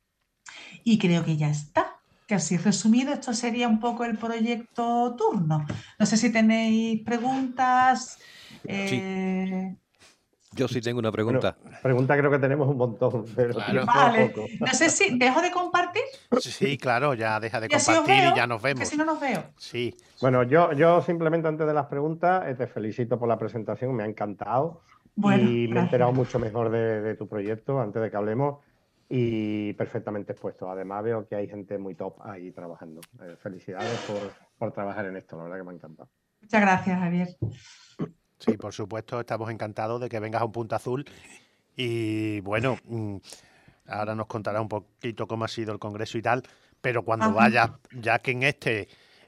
Y creo que ya está. Que así resumido, esto sería un poco el proyecto Turno. No sé si tenéis preguntas. Eh... Yo sí tengo una pregunta. Bueno, pregunta creo que tenemos un montón, pero Claro. Vale. poco. No sé si dejo de compartir. Sí, claro, ya deja de Y así os compartir veo, y ya nos vemos. que si no nos veo. Sí. Bueno, yo, yo simplemente antes de las preguntas eh, te felicito por la presentación, me ha encantado Bueno, y me he gracias. enterado mucho mejor de, de tu proyecto antes de que hablemos y perfectamente expuesto. Además veo que hay gente muy top ahí trabajando. Eh, felicidades por, por trabajar en esto, la verdad que me ha encantado. Muchas gracias, Javier. Sí, por supuesto, estamos encantados de que vengas a un Punto Azul y bueno, ahora nos contará un poquito cómo ha sido el congreso y tal, pero cuando Ajá. vayas, ya que en este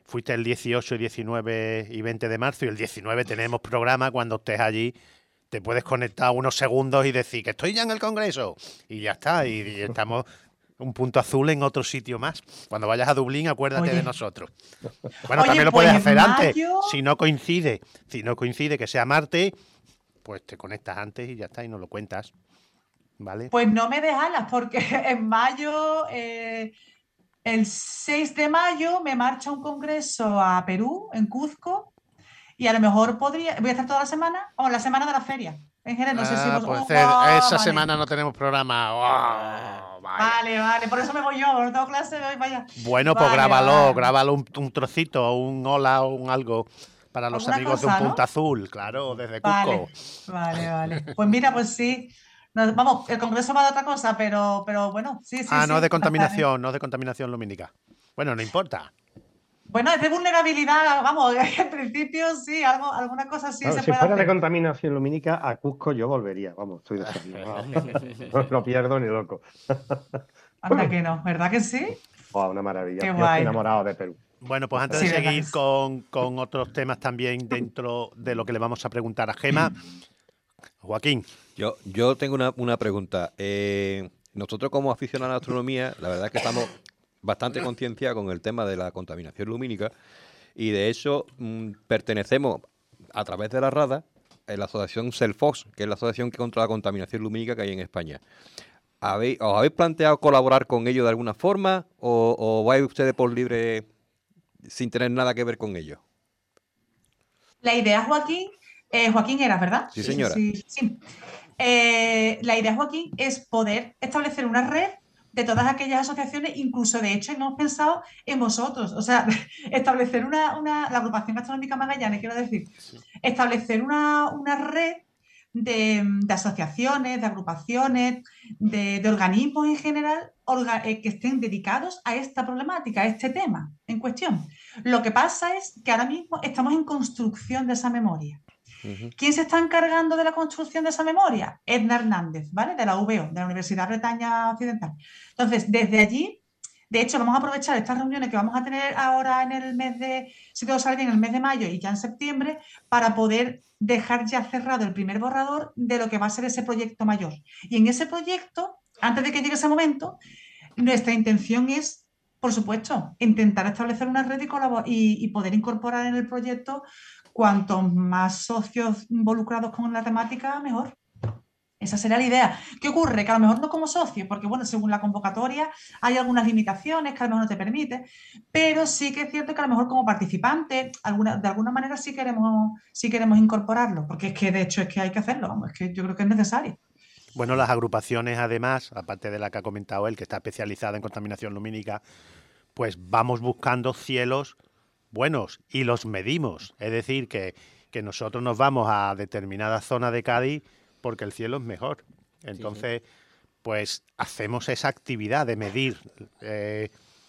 fuiste el dieciocho, diecinueve y veinte de marzo, y el diecinueve tenemos programa. Cuando estés allí te puedes conectar unos segundos y decir que estoy ya en el Congreso, y ya está, y, y estamos un punto azul en otro sitio más. Cuando vayas a Dublín, acuérdate Oye. de nosotros. Bueno, Oye, también lo pues puedes en hacer antes, mayo- si no coincide, si no coincide que sea martes, pues te conectas antes y ya está, y nos lo cuentas, ¿vale? Pues no me des alas, porque en mayo, eh, el seis de mayo, me marcha un congreso a Perú, en Cuzco, y a lo mejor podría, voy a estar toda la semana, o la semana de la feria. En general, no sé si Ah, vos... pues oh, esa guau, vale. semana no tenemos programa. Oh, vaya. Vale, vale, por eso me voy yo, porque no tengo clase hoy, vaya. Bueno, pues Vale, grábalo, vale. grábalo un, un trocito, un hola o un algo para los ¿Alguna amigos de cosa, un no? punto azul, claro, desde Cusco. Vale, vale, vale. Pues mira, pues sí. Nos- vamos, el congreso va de otra cosa, pero, pero bueno, sí, sí, Ah, no es sí. de contaminación, no es de contaminación lumínica. Bueno, no importa. Bueno, es de vulnerabilidad, vamos, en principio sí, algo, alguna cosa sí Claro, se si puede fuera de hacer. contaminación lumínica, a Cusco yo volvería. Vamos, estoy deseando. No lo pierdo ni loco. Anda que no, ¿verdad que sí? Oh, una maravilla. Qué Yo estoy guay. enamorado de Perú. Bueno, pues antes Sí, de verdad que seguir sí. con, con otros temas también dentro de lo que le vamos a preguntar a Gema, Joaquín, Yo, yo tengo una, una pregunta. Eh, nosotros como aficionados a la astronomía, la verdad es que estamos bastante concienciados con el tema de la contaminación lumínica y de hecho mm, pertenecemos a través de la RADA en la asociación CELFOS, que es la asociación contra la contaminación lumínica que hay en España. ¿Habéis, ¿Os habéis planteado colaborar con ellos de alguna forma o, o vais ustedes por libre sin tener nada que ver con ellos? La idea, Joaquín, eh, Joaquín era, ¿verdad? Sí, Sí, sí, señora. sí. sí. Eh, la idea, Joaquín, es poder establecer una red de todas aquellas asociaciones, incluso de hecho hemos pensado en vosotros, o sea, establecer una, una- la agrupación gastronómica Magallanes, quiero decir, establecer una, una red de, de asociaciones, de agrupaciones, de, de organismos en general orga- eh, que estén dedicados a esta problemática, a este tema en cuestión. Lo que pasa es que ahora mismo estamos en construcción de esa memoria. Ujú. ¿Quién se está encargando de la construcción de esa memoria? Edna Hernández, ¿vale? De la U B O, de la Universidad Bretaña Occidental. Entonces, desde allí, de hecho, vamos a aprovechar estas reuniones que vamos a tener ahora en el mes de, si todo sale bien, en el mes de mayo y ya en septiembre, para poder dejar ya cerrado el primer borrador de lo que va a ser ese proyecto mayor. Y en ese proyecto, antes de que llegue ese momento, nuestra intención es, por supuesto, intentar establecer una red y, colabor- y, y poder incorporar en el proyecto cuantos más socios involucrados con la temática, mejor. Esa sería la idea. ¿Qué ocurre? Que a lo mejor no como socio, porque bueno, según la convocatoria hay algunas limitaciones que a lo mejor no te permite, pero sí que es cierto que a lo mejor como participante, alguna, de alguna manera sí queremos, sí queremos incorporarlo, porque es que de hecho es que hay que hacerlo, vamos, es que yo creo que es necesario. bueno, las agrupaciones además, aparte de la que ha comentado él, que está especializada en contaminación lumínica, pues vamos buscando cielos buenos y los medimos. Es decir, que, que nosotros nos vamos a determinada zona de Cádiz porque el cielo es mejor. Entonces, pues hacemos esa actividad de medir eh,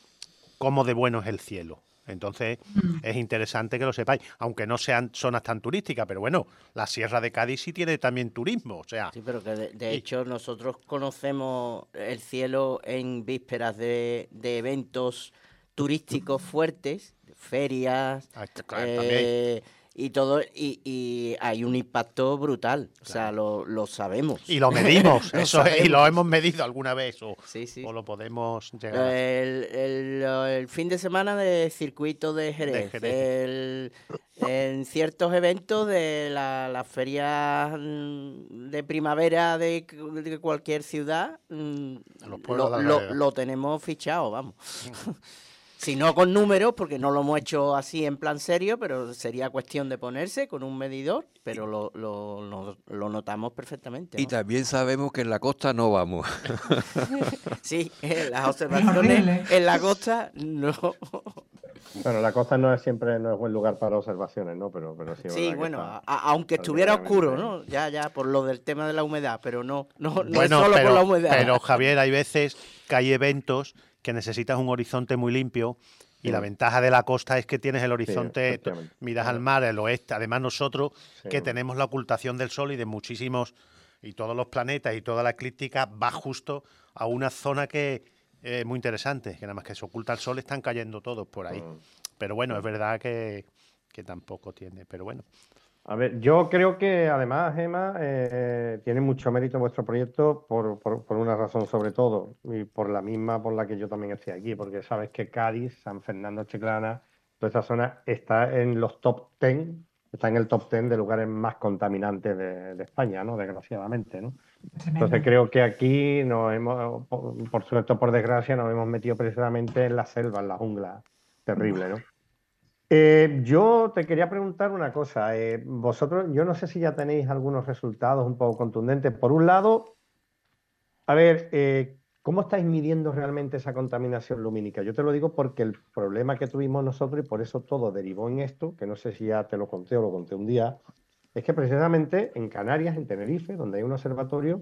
cómo de bueno es el cielo. Entonces, Mm. es interesante que lo sepáis, aunque no sean zonas tan turísticas, pero bueno, la Sierra de Cádiz sí tiene también turismo, o sea, Sí, pero que de, de Y- hecho nosotros conocemos el cielo en vísperas de, de eventos turísticos fuertes, ferias, ah, claro, eh, y todo, y, y hay un impacto brutal, o sea, lo, lo sabemos. y lo medimos, Lo eso es, y lo sabemos. hemos medido alguna vez, o, Sí, sí. o lo podemos llegar a hacer. El, el- el fin de semana de circuito de Jerez, Jerez. el- en ciertos eventos de la- las ferias mm, de primavera de, c- de cualquier ciudad, mm, Los pueblos lo, de lo- alrededor. lo tenemos fichado, vamos. Si no con números, porque no lo hemos hecho así en plan serio, pero sería cuestión de ponerse con un medidor, pero lo, lo- lo- lo notamos perfectamente. Y ¿no? también sabemos que en la costa no vamos. Sí, eh, las observaciones horrible. en la costa no. Bueno, la costa no es siempre no es buen lugar para observaciones, ¿no? Pero, pero sí, es Sí, verdad que bueno, está a- a- aunque estuviera verdaderamente- oscuro, ¿no? Ya, ya, por lo del tema de la humedad, pero no, no, no es Bueno, solo pero, por la humedad. pero Javier, hay veces que hay eventos que necesitas un horizonte muy limpio y Sí. la ventaja de la costa es que tienes el horizonte, efectivamente. miras al mar, el oeste. Además nosotros Sí. que tenemos la ocultación del sol y de muchísimos, y todos los planetas y toda la eclíptica va justo a una zona que es muy interesante, que nada más que se oculta el sol están cayendo todos por ahí. Mm. pero bueno, es verdad que, que tampoco tiene, pero bueno. A ver, yo creo que además, Gemma, eh, tiene mucho mérito vuestro proyecto por, por, por una razón sobre todo, y por la misma por la que yo también estoy aquí, porque sabes que Cádiz, San Fernando, Chiclana, toda esa zona está en los top diez, está en el top diez de lugares más contaminantes de, de España, ¿no? Desgraciadamente, ¿no? Tremendo. Entonces creo que aquí nos hemos, por, por suerte o por desgracia, nos hemos metido precisamente en la selva, en la jungla, terrible, ¿no? Eh, yo te quería preguntar una cosa. Eh, vosotros, yo no sé si ya tenéis algunos resultados un poco contundentes. Por un lado, a ver, eh, ¿cómo estáis midiendo realmente esa contaminación lumínica? Yo te lo digo porque el problema que tuvimos nosotros, y por eso todo derivó en esto, que no sé si ya te lo conté o lo conté un día, es que precisamente en Canarias, en Tenerife, donde hay un observatorio,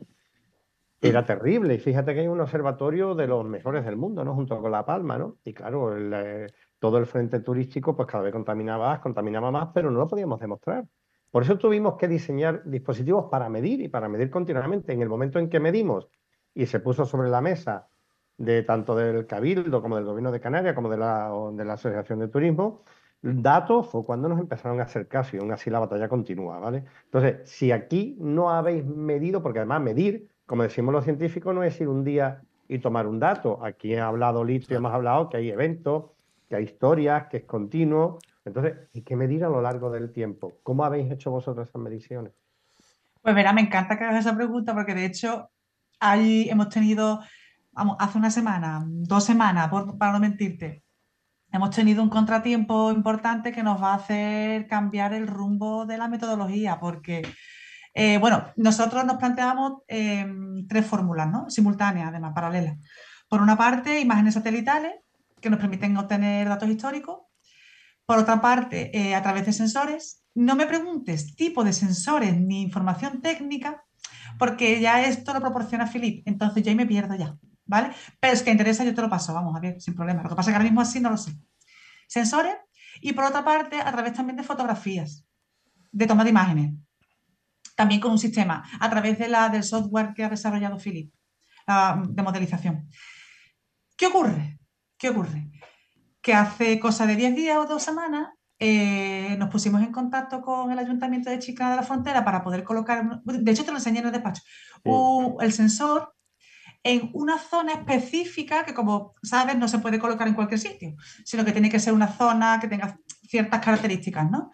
era terrible. Y fíjate que hay un observatorio de los mejores del mundo, ¿no? Junto con La Palma, ¿no? Y claro, el, eh, todo el frente turístico, pues cada vez contaminaba más, contaminaba más, pero no lo podíamos demostrar. Por eso tuvimos que diseñar dispositivos para medir y para medir continuamente. En el momento en que medimos y se puso sobre la mesa de tanto del Cabildo como del Gobierno de Canarias como de la, de la Asociación de Turismo, datos fue cuando nos empezaron a hacer caso y aún así la batalla continúa, ¿vale? Entonces, si aquí no habéis medido, porque además medir, como decimos los científicos, no es ir un día y tomar un dato. Aquí ha hablado Lito y hemos hablado que hay eventos, que hay historias, que es continuo. Entonces, hay que medir a lo largo del tiempo. ¿Cómo habéis hecho vosotros esas mediciones? Pues verá, me encanta que hagas esa pregunta porque de hecho ahí hemos tenido, vamos, hace una semana, dos semanas, por- para no mentirte, hemos tenido un contratiempo importante que nos va a hacer cambiar el rumbo de la metodología porque, eh, bueno, nosotros nos planteamos eh, tres fórmulas, ¿no? Simultáneas, además, paralelas. Por una parte, imágenes satelitales que nos permiten obtener datos históricos. Por otra parte, eh, a través de sensores. No me preguntes tipo de sensores ni información técnica, porque ya esto lo proporciona Philippe, entonces yo ahí me pierdo ya, ¿vale? Pero es que interesa, yo te lo paso, vamos a ver, sin problema. Lo que pasa es que ahora mismo así no lo sé. Sensores y por otra parte, a través también de fotografías, de toma de imágenes, también con un sistema, a través de la, del software que ha desarrollado Philippe, la, de modelización. ¿Qué ocurre? ¿Qué ocurre? Que hace cosa de diez días o dos semanas eh, nos pusimos en contacto con el Ayuntamiento de Chiclana de la Frontera para poder colocar, de hecho te lo enseñé en el despacho, Sí. un- el sensor en una zona específica que, como sabes, no se puede colocar en cualquier sitio, sino que tiene que ser una zona que tenga ciertas características, ¿no?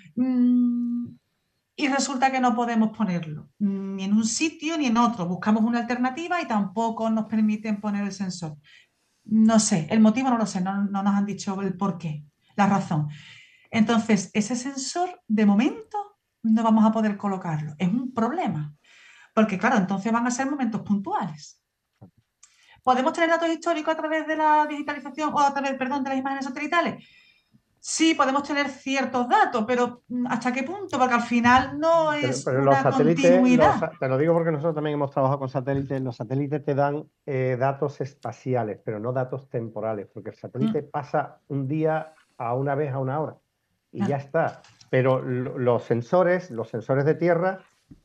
Mm, y resulta que no podemos ponerlo ni en un sitio ni en otro. Buscamos una alternativa y tampoco nos permiten poner el sensor. No sé, el motivo no lo sé, no, no nos han dicho el por qué, la razón. Entonces, ese sensor, de momento, no vamos a poder colocarlo. Es un problema, porque claro, entonces van a ser momentos puntuales. ¿Podemos tener datos históricos a través de la digitalización o a través, perdón, de las imágenes satelitales? Sí, podemos tener ciertos datos, pero ¿hasta qué punto? Porque al final no Pero, es pero los una satélites, los continuidad. sa- te lo digo porque nosotros también hemos trabajado con satélites, los satélites te dan eh, datos espaciales, pero no datos temporales, porque el satélite Mm, pasa un día a una vez a una hora y ya claro. está. Pero lo- los sensores, los sensores de tierra,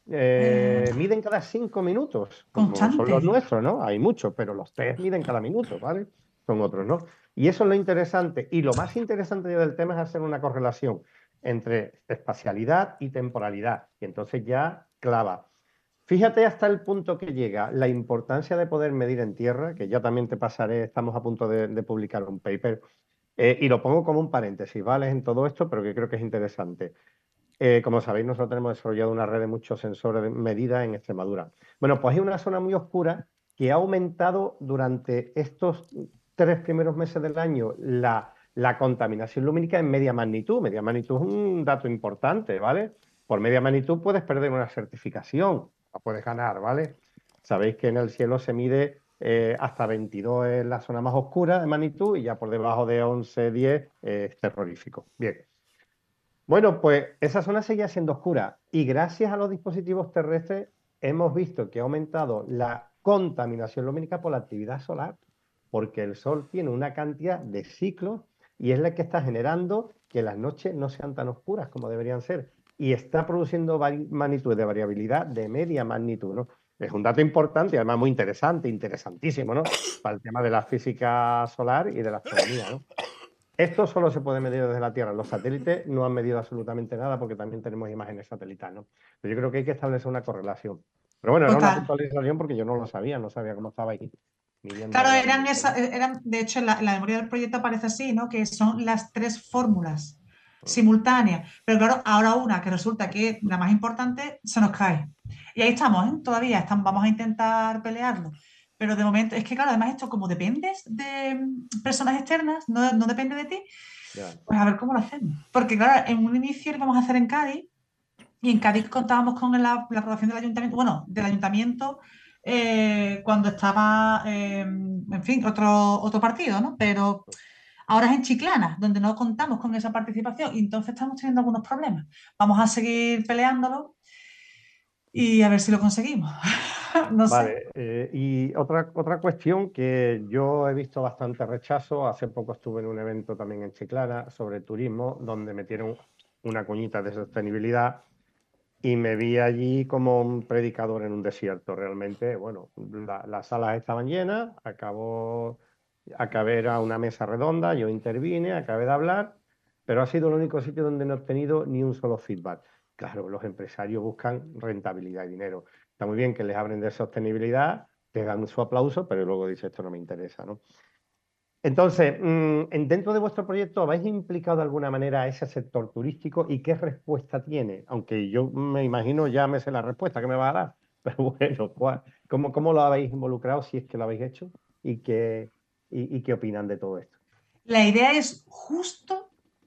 eh, Eh, miden cada cinco minutos, como son constante. los nuestros, ¿no? Hay muchos, pero los test miden cada minuto, ¿vale? Son otros, ¿no? Y eso es lo interesante. Y lo más interesante del tema es hacer una correlación entre espacialidad y temporalidad. Y entonces ya clava. Fíjate hasta el punto que llega la importancia de poder medir en tierra, que ya también te pasaré, estamos a punto de, de publicar un paper, eh, y lo pongo como un paréntesis, ¿vale? En todo esto, pero que creo que es interesante. Eh, como sabéis, nosotros tenemos desarrollado una red de muchos sensores de medida en Extremadura. Bueno, pues hay una zona muy oscura que ha aumentado durante estos tres primeros meses del año la, la contaminación lumínica en media magnitud. Media magnitud es un dato importante, ¿vale? Por media magnitud puedes perder una certificación, la puedes ganar, ¿vale? Sabéis que en el cielo se mide eh, hasta veintidós en la zona más oscura de magnitud y ya por debajo de once, diez eh, es terrorífico. Bien. Bueno, pues esa zona seguía siendo oscura y gracias a los dispositivos terrestres hemos visto que ha aumentado la contaminación lumínica por la actividad solar, porque el Sol tiene una cantidad de ciclos y es la que está generando que las noches no sean tan oscuras como deberían ser y está produciendo magnitudes de variabilidad de media magnitud, ¿no? Es un dato importante y además muy interesante, interesantísimo, ¿no? Para el tema de la física solar y de la astronomía, ¿no? Esto solo se puede medir desde la Tierra. Los satélites no han medido absolutamente nada porque también tenemos imágenes satelitales, ¿no? Pero yo creo que hay que establecer una correlación. Pero bueno, era una Total. puntualización porque yo no lo sabía, no sabía cómo estaba ahí midiendo Claro, eran, realmente, esa, ¿no? eran de hecho, en la, en la memoria del proyecto aparece así, ¿no? Que son las tres fórmulas simultáneas. Pero claro, ahora una que resulta que la más importante se nos cae. Y ahí estamos, ¿eh? Todavía estamos, vamos a intentar pelearlo. Pero de momento, es que claro, además esto como dependes de mm, personas externas, no, no depende de ti, Ya. pues a ver cómo lo hacemos. Porque claro, en un inicio lo vamos a hacer en Cádiz y en Cádiz contábamos con la, la aprobación del ayuntamiento, bueno, del ayuntamiento eh, cuando estaba, eh, en fin, otro, otro partido, ¿no? Pero ahora es en Chiclana, donde no contamos con esa participación y entonces estamos teniendo algunos problemas. Vamos a seguir peleándolo y a ver si lo conseguimos. No sé. Vale, eh, y otra, otra cuestión que yo he visto bastante rechazo, hace poco estuve en un evento también en Chiclana sobre turismo, donde metieron una cuñita de sostenibilidad y me vi allí como un predicador en un desierto. Realmente, bueno, la- las salas estaban llenas, acabó, acabé, era una mesa redonda, yo intervine, acabé de hablar, pero ha sido el único sitio donde no he obtenido ni un solo feedback. Claro, los empresarios buscan rentabilidad y dinero. Está muy bien que les hablen de sostenibilidad, te dan su aplauso, pero luego dice esto no me interesa, ¿no? Entonces, mm, en- dentro de vuestro proyecto, ¿habéis implicado de alguna manera a ese sector turístico y qué respuesta tiene? Aunque yo me imagino ya me sé la respuesta que me va a dar, pero bueno, ¿cuál- ¿cómo, cómo lo habéis involucrado si es que lo habéis hecho y qué, y, y qué opinan de todo esto? La idea es justo,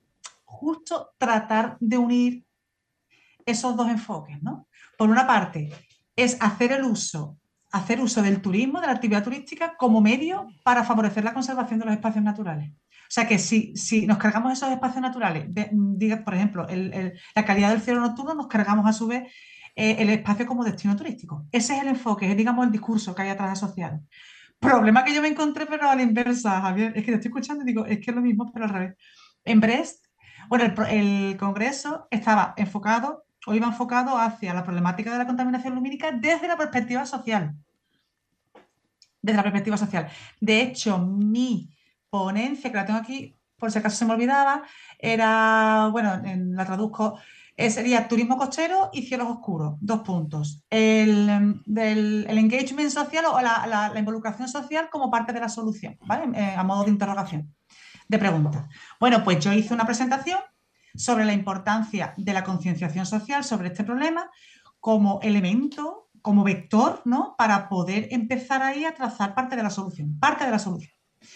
justo tratar de unir esos dos enfoques, ¿no? Por una parte, es hacer el uso, hacer uso del turismo, de la actividad turística, como medio para favorecer la conservación de los espacios naturales. O sea que si, si nos cargamos esos espacios naturales, de, diga, por ejemplo, el, el, la calidad del cielo nocturno, nos cargamos a su vez eh, el espacio como destino turístico. Ese es el enfoque, es digamos el discurso que hay atrás asociado. Problema que yo me encontré, pero a la inversa, Javier, es que te estoy escuchando y digo, es que es lo mismo, pero al revés. En Brest, bueno, el, el Congreso estaba enfocado o iba enfocado hacia la problemática de la contaminación lumínica desde la perspectiva social. Desde la perspectiva social. De hecho, mi ponencia, que la tengo aquí, por si acaso se me olvidaba, era, bueno, en, la traduzco, eh, sería turismo costero y cielos oscuros, dos puntos. El, em, del, el engagement social o la, la, la, involucración social como parte de la solución, ¿vale? Eh, a modo de interrogación, de pregunta. Bueno, pues yo hice una presentación sobre la importancia de la concienciación social sobre este problema como elemento, como vector, ¿no? Para poder empezar ahí a trazar parte de la solución, parte de la solución.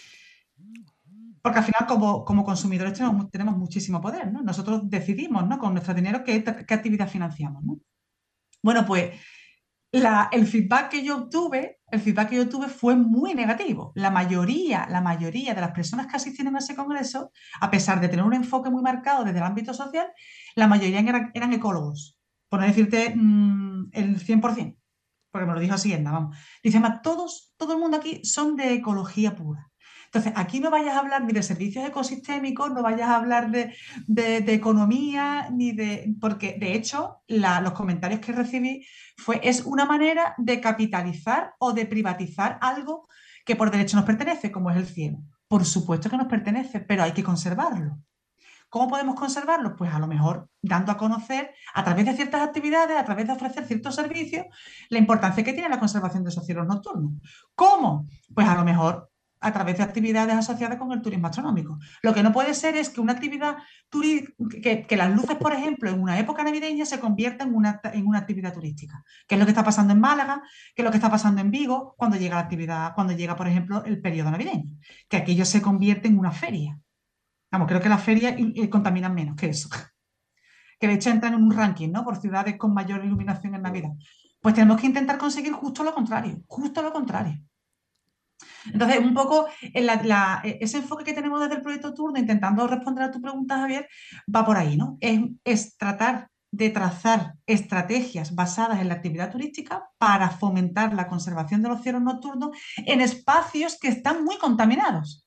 Porque al final, como, como consumidores, tenemos, tenemos muchísimo poder, ¿no? Nosotros decidimos, ¿no? Con nuestro dinero qué, qué actividad financiamos, ¿no? Bueno, pues la, el feedback que yo obtuve, el feedback que yo obtuve fue muy negativo. La mayoría, la mayoría de las personas que asistieron a ese congreso, a pesar de tener un enfoque muy marcado desde el ámbito social, la mayoría eran, eran ecólogos, por no decirte mmm, el cien por ciento, porque me lo dijo Hacienda, vamos. Dice, además, todos, todo el mundo aquí son de ecología pura. Entonces, aquí no vayas a hablar ni de servicios ecosistémicos, no vayas a hablar de, de, de economía, ni de... Porque, de hecho, la, los comentarios que recibí fue, es una manera de capitalizar o de privatizar algo que por derecho nos pertenece, como es el cielo. Por supuesto que nos pertenece, pero hay que conservarlo. ¿Cómo podemos conservarlo? Pues a lo mejor dando a conocer a través de ciertas actividades, a través de ofrecer ciertos servicios, la importancia que tiene la conservación de esos cielos nocturnos. ¿Cómo? Pues a lo mejor a través de actividades asociadas con el turismo astronómico. Lo que no puede ser es que una actividad turística, que, que, las luces, por ejemplo, en una época navideña se conviertan en una, en una actividad turística, que es lo que está pasando en Málaga, que es lo que está pasando en Vigo, cuando llega la actividad, cuando llega, por ejemplo, el periodo navideño, que aquello se convierte en una feria. Vamos, creo que las ferias contaminan menos que eso. Que de hecho entran en un ranking, ¿no? Por ciudades con mayor iluminación en Navidad. Pues tenemos que intentar conseguir justo lo contrario, justo lo contrario. Entonces, un poco la, la, ese enfoque que tenemos desde el proyecto Turno, intentando responder a tu pregunta, Javier, va por ahí, ¿no? Es, es tratar de trazar estrategias basadas en la actividad turística para fomentar la conservación de los cielos nocturnos en espacios que están muy contaminados.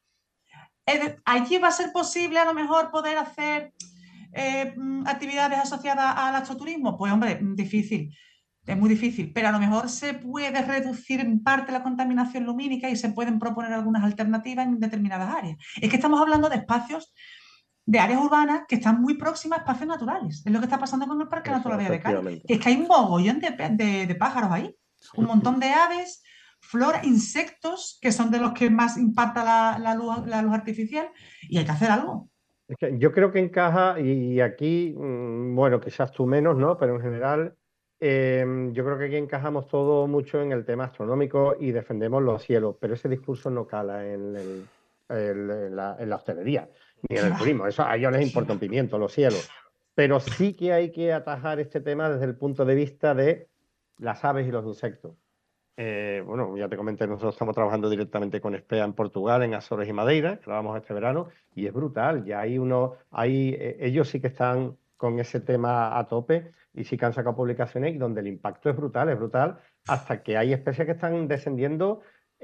Allí va a ser posible a lo mejor poder hacer eh, actividades asociadas al astroturismo. Pues hombre, difícil. Es muy difícil, pero a lo mejor se puede reducir en parte la contaminación lumínica y se pueden proponer algunas alternativas en determinadas áreas. Es que estamos hablando de espacios, de áreas urbanas que están muy próximas a espacios naturales. Es lo que está pasando con el Parque Eso, Natural Vía de Cádiz, efectivamente. que es que hay un mogollón de, de- de pájaros ahí, un montón de aves, flora, insectos, que son de los que más impacta la, la luz, la luz artificial, y hay que hacer algo. Es que yo creo que encaja, y aquí, mm, bueno, quizás tú menos, ¿no? Pero en general, eh, yo creo que aquí encajamos todo mucho en el tema astronómico y defendemos los cielos, pero ese discurso no cala en, el- el- en la, en la hostelería ni en ¿Qué el va? turismo. Eso a ellos les ¿Qué importa va? un pimiento, los cielos. Pero sí que hay que atajar este tema desde el punto de vista de las aves y los insectos. Eh, bueno, ya te comenté, nosotros estamos trabajando directamente con SPEA en Portugal, en Azores y Madeira, que lo vamos este verano, y es brutal. Ya hay uno, hay, eh, ellos sí que están con ese tema a tope y sí que han sacado publicaciones y donde el impacto es brutal, es brutal, hasta que hay especies que están descendiendo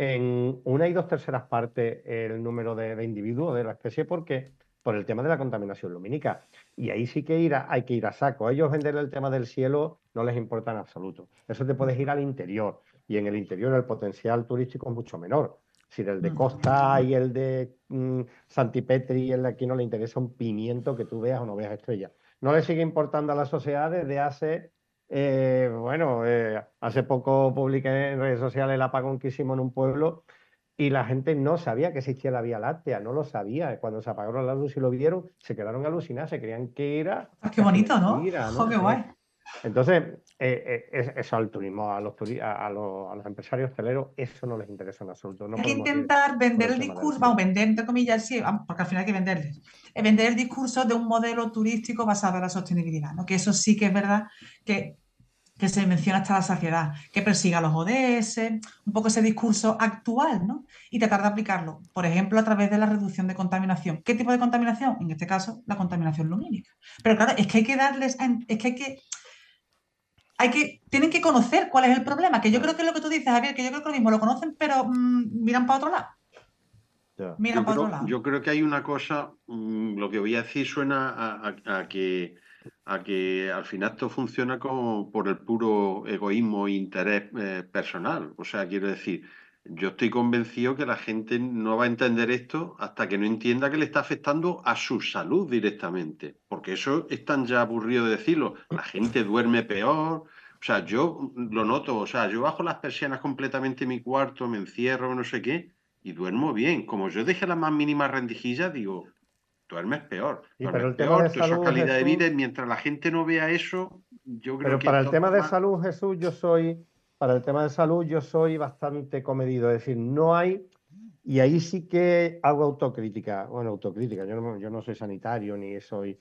en una y dos terceras partes el número de, de individuos de la especie porque por el tema de la contaminación lumínica. Y ahí sí que ir a- hay que ir a saco. A ellos vender el tema del cielo no les importa en absoluto. Eso te puedes ir al interior y en el interior el potencial turístico es mucho menor. Si el de Mm. Costa y el de mm, Santipetri y el de aquí no le interesa un pimiento que tú veas o no veas estrellas. No le sigue importando a la sociedad desde hace, eh, bueno, eh, hace poco publiqué en redes sociales el apagón que hicimos en un pueblo y la gente no sabía que existía la Vía Láctea, no lo sabía. Cuando se apagaron la luz y lo vieron, se quedaron alucinados, se creían que era Ah, qué casi bonito, ¿no? mentira, Jo, ¿no? qué Sí. guay. Entonces, eh, eh, es- eso al turismo, a los, turi- a, a los, a los empresarios hosteleros, eso no les interesa en absoluto. No Hay que podemos ir intentar por vender el el tema del discurso, vamos, cielo. vender entre comillas, sí, vamos, porque al final hay que venderles. Es vender el discurso de un modelo turístico basado en la sostenibilidad, ¿no? Que eso sí que es verdad que, que se menciona hasta la saciedad, que persiga los O D S, un poco ese discurso actual, ¿no? Y tratar de aplicarlo, por ejemplo, a través de la reducción de contaminación. ¿Qué tipo de contaminación? En este caso, la contaminación lumínica. Pero claro, es que hay que darles, es que hay que hay que, tienen que conocer cuál es el problema, que yo creo que es lo que tú dices, Javier, que yo creo que lo mismo lo conocen, pero mm, miran para otro lado, Ya. miran Yo para otro creo, lado. yo creo que hay una cosa, mm, lo que voy a decir suena a, a- a que, a que al final esto funciona como por el puro egoísmo e interés eh, personal. O sea, quiero decir, yo estoy convencido que la gente no va a entender esto hasta que no entienda que le está afectando a su salud directamente. Porque eso es tan ya aburrido de decirlo. La gente duerme peor. O sea, yo lo noto. O sea, yo bajo las persianas completamente en mi cuarto, me encierro, no sé qué y duermo bien. Como yo dejé la más mínima rendijilla, digo, duermes peor, Sí, pero duermes el tema de peor, tu eso es salud, calidad de vida, Jesús, y mientras la gente no vea eso, yo creo pero que para el todo tema de más... salud, Jesús, yo soy, para el tema de salud, yo soy bastante comedido. Es decir, no hay, y ahí sí que hago autocrítica. Bueno, autocrítica, yo no, yo no soy sanitario ni soy.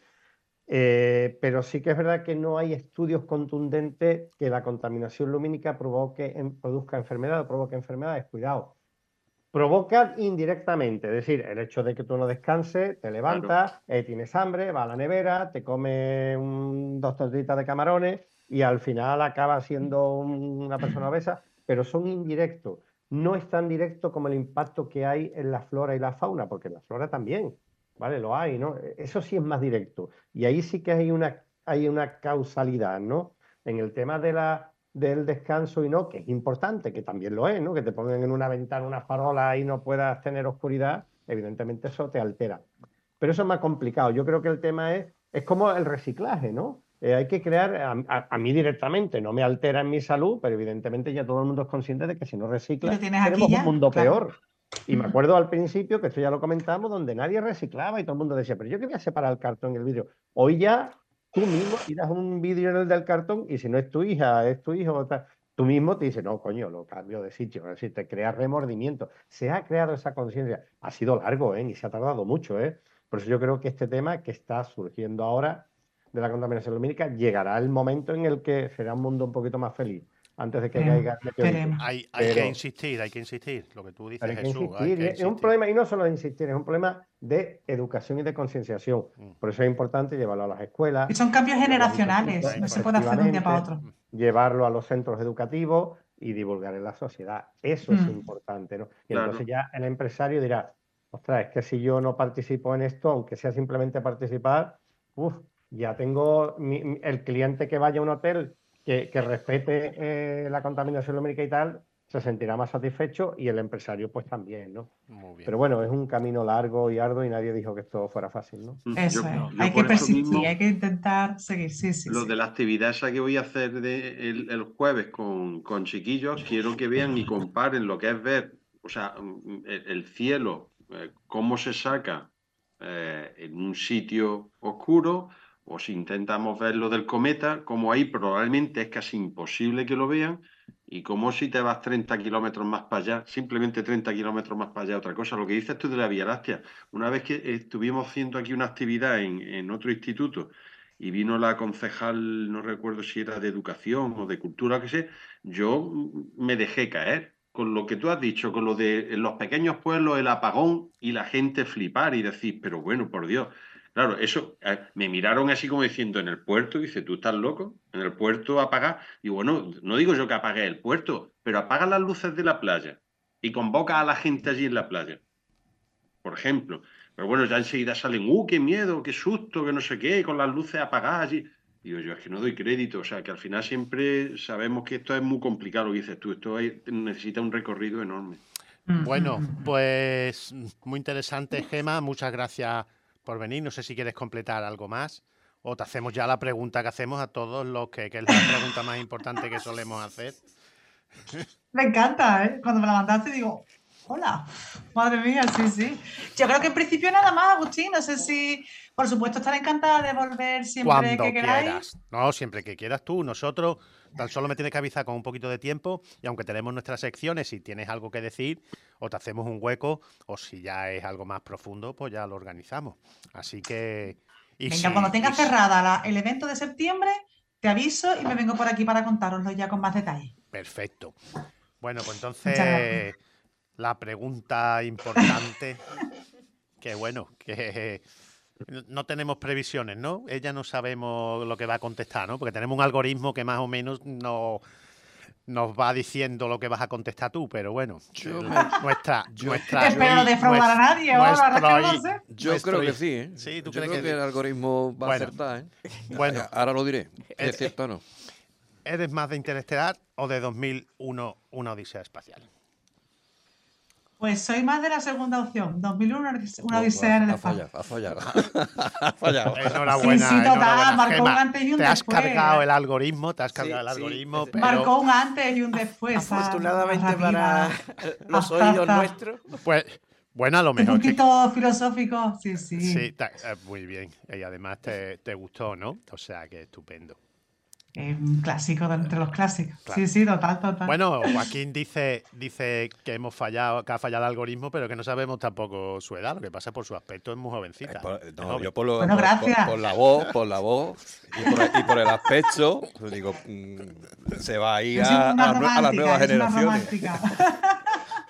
Eh, pero sí que es verdad que no hay estudios contundentes que la contaminación lumínica provoque, en- produzca enfermedad o provoque enfermedades. Cuidado. Provoca indirectamente, es decir, el hecho de que tú no descanses, te Claro, levantas, eh, tienes hambre, vas a la nevera, te comes un, dos tortitas de camarones y al final acabas siendo un- una persona obesa, pero son indirectos. No es tan directo como el impacto que hay en la flora y la fauna, porque en la flora también, ¿vale? Lo hay, ¿no? Eso sí es más directo. Y ahí sí que hay una, hay una causalidad, ¿no? En el tema de la del descanso y no, que es importante, que también lo es, ¿no? Que te pongan en una ventana una farola y no puedas tener oscuridad, evidentemente eso te altera. Pero eso es más complicado. Yo creo que el tema es, es como el reciclaje, ¿no? Eh, hay que crear, a, a- a mí directamente no me altera en mi salud, pero evidentemente ya todo el mundo es consciente de que si no Y recicla, lo tienes aquí tenemos un ya, mundo claro. peor. Y me Mm. acuerdo al principio, que esto ya lo comentamos, donde nadie reciclaba y todo el mundo decía, pero yo quería separar el cartón y el vidrio. Hoy ya tú mismo tiras un vidrio en el del cartón y si no es tu hija, es tu hijo, tal, tú mismo te dices, no, coño, lo cambio de sitio. Es decir, te crea remordimiento. Se ha creado esa conciencia. Ha sido largo, ¿eh? Y se ha tardado mucho, ¿eh? Por eso yo creo que este tema que está surgiendo ahora de la contaminación lumínica llegará el momento en el que será un mundo un poquito más feliz, antes de que Esperemos, caiga el meteorito. esperemos. Hay, hay que Pero, insistir, hay que insistir. Lo que tú dices, pero hay que Jesús, hay insistir. que Y es un insistir. problema, y no solo de insistir, es un problema de educación y de concienciación. Mm. Por eso es importante llevarlo a las Y escuelas, son cambios llevarlo a los generacionales, institutos, no se puede hacer de un día para efectivamente, otro. llevarlo a los centros educativos y divulgar en la sociedad. Eso es Mm. importante, ¿no? Y claro. entonces ya el empresario dirá, ostras, es que si yo no participo en esto, aunque sea simplemente participar, uf, ya tengo mi- mi- el cliente que vaya a un hotel que, que respete eh, la contaminación lumínica y tal, se sentirá más satisfecho y el empresario pues también, ¿no? Muy bien. Pero bueno, es un camino largo y arduo y nadie dijo que esto fuera fácil, ¿no? Eso Yo, es. yo Hay que por eso persistir, mismo, hay que intentar seguir. Sí, sí, lo sí. de la actividad esa que voy a hacer de, el, el jueves con, con chiquillos, quiero que vean y comparen lo que es ver, o sea, mm, el, el cielo, eh, cómo se saca eh, en un sitio oscuro, o si intentamos ver lo del cometa, como ahí probablemente es casi imposible que lo vean, y como si te vas treinta kilómetros más para allá, simplemente treinta kilómetros más para allá, otra cosa. Lo que dices tú de la Vía Láctea, una vez que estuvimos haciendo aquí una actividad en, en otro instituto, y vino la concejal, no recuerdo si era de educación o de cultura, o qué sé, yo me dejé caer con lo que tú has dicho, con lo de en los pequeños pueblos, el apagón y la gente flipar y decir, pero bueno, por Dios. Claro, eso, eh, me miraron así como diciendo, en el puerto, dice, ¿tú estás loco? En el puerto apagar. Y bueno, no digo yo que apague el puerto, pero apaga las luces de la playa y convoca a la gente allí en la playa, por ejemplo. Pero bueno, ya enseguida salen, ¡uh, qué miedo, qué susto, que no sé qué, con las luces apagadas! Y digo yo, es que no doy crédito, o sea, que al final siempre sabemos que esto es muy complicado, lo que dices tú, esto hay- necesita un recorrido enorme. Bueno, pues muy interesante, Gema. Muchas gracias por venir. No sé si quieres completar algo más o te hacemos ya la pregunta que hacemos a todos los que, que es la pregunta más importante que solemos hacer. Me encanta, ¿eh? Cuando me la mandaste digo, hola, madre mía, sí, sí. Yo creo que en principio nada más, Agustín. No sé si, por supuesto, estaré encantada de volver siempre Cuando que queráis. quieras. No, siempre que quieras tú. Nosotros tan solo me tienes que avisar con un poquito de tiempo y aunque tenemos nuestras secciones, si tienes algo que decir o te hacemos un hueco o si ya es algo más profundo, pues ya lo organizamos. Así que... Y Venga, si, cuando tenga y si- cerrada la- el evento de septiembre, te aviso y me vengo por aquí para contároslo ya con más detalle. Perfecto. Bueno, pues Muchas gracias. entonces la pregunta importante, que bueno, que no tenemos previsiones, ¿no? Ella no sabemos lo que va a contestar, ¿no? Porque tenemos un algoritmo que más o menos no, nos va diciendo lo que vas a contestar tú, pero bueno, Yo el- me- nuestra, yo- nuestra Espero no I- defraudar a nues- nadie, ahora, la verdad es que no lo nuestro sé. I- Yo nuestro creo que I- sí, ¿eh? Sí, ¿tú Yo crees creo que que el algoritmo va Bueno. a acertar, ¿eh? Bueno. Ahora lo diré. Eh, ¿Es cierto o no? ¿Eres más de Interestelar o de dos mil uno, una odisea espacial? Pues soy más de la segunda opción. dos mil uno, una No, odisea en el ha espacio. fallado, ha fallado. Ha fallado. Enhorabuena, Sí, sí, total, enhorabuena, marcó Gema. un antes y un te has después. cargado el algoritmo, te has cargado Sí, el sí, algoritmo, ese- pero Marcó un antes y un después. ah, Afortunadamente narrativa. para los Ah, oídos ta, ta. nuestros. pues bueno, a lo Un mejor que- puntito filosófico, sí, sí. sí, ta- eh, muy bien. Y además te, te gustó, ¿no? O sea, que estupendo. Es un clásico de entre los clásicos. Claro. Sí, sí, total, total. Bueno, Joaquín dice, dice que hemos fallado, que ha fallado el algoritmo, pero que no sabemos tampoco su edad. Lo que pasa es por su aspecto es muy jovencita. Eh, por- Es no, joven. yo por, lo- Bueno, por- gracias. por- por la voz, por la voz y por, y por el aspecto, pues digo, mm, se va a ir Yo soy a, una a- a las romántica, nuevas yo soy una generaciones. romántica.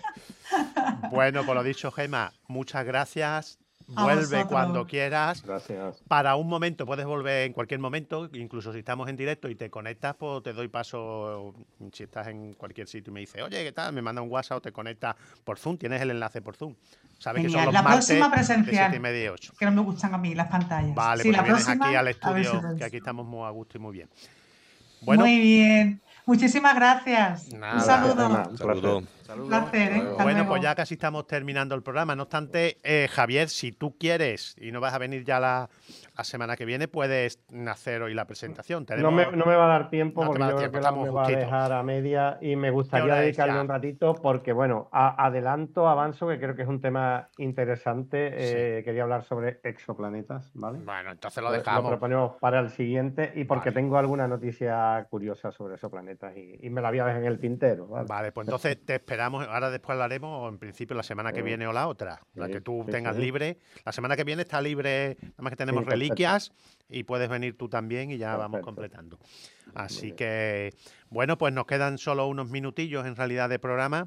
Bueno, por lo dicho, Gema, muchas gracias. A Vuelve vosotros. cuando quieras. Gracias. Para un momento, puedes volver en cualquier momento, incluso si estamos en directo y te conectas, pues te doy paso. Si estás en cualquier sitio y me dices, oye, ¿qué tal? Me manda un WhatsApp o te conectas por Zoom, tienes el enlace por Zoom. Sabes que son Genial. los La martes próxima de presencial. siete y media y ocho. Que no me gustan a mí las pantallas. Vale, Sí, pues la te vienes próxima, aquí al a ver si estudio, puedes. que aquí estamos muy a gusto y muy bien. Bueno, Muy bien. Muchísimas gracias. Nada. Un Gracias, saludo. Gemma, un Saludos. Un placer, ¿eh? Hasta bueno, luego. pues ya casi estamos terminando el programa. No obstante, eh, Javier, si tú quieres y no vas a venir ya la, la semana que viene, puedes hacer hoy la presentación. No Tenemos... me, no me va a dar tiempo No te porque va a dar yo tiempo, creo que la estamos me va a justitos. dejar a media y me gustaría hora es dedicarle ya? un ratito porque, bueno, a- adelanto, avanzo, que creo que es un tema interesante. eh, quería hablar sobre exoplanetas, ¿vale? Bueno, entonces lo Lo, dejamos. lo proponemos para el siguiente y porque Vale. tengo alguna noticia curiosa sobre exoplanetas y, y me la voy a dejar en el tintero, ¿vale? Vale, pues entonces te esperamos. Ahora después hablaremos, o en principio la semana que Sí. viene o la otra, la Sí, que tú sí, tengas sí. libre. La semana que viene está libre, nada más que tenemos Sí, perfecto. reliquias y puedes venir tú también y ya vamos Perfecto. completando. Así bien. que, bueno, pues nos quedan solo unos minutillos en realidad de programa.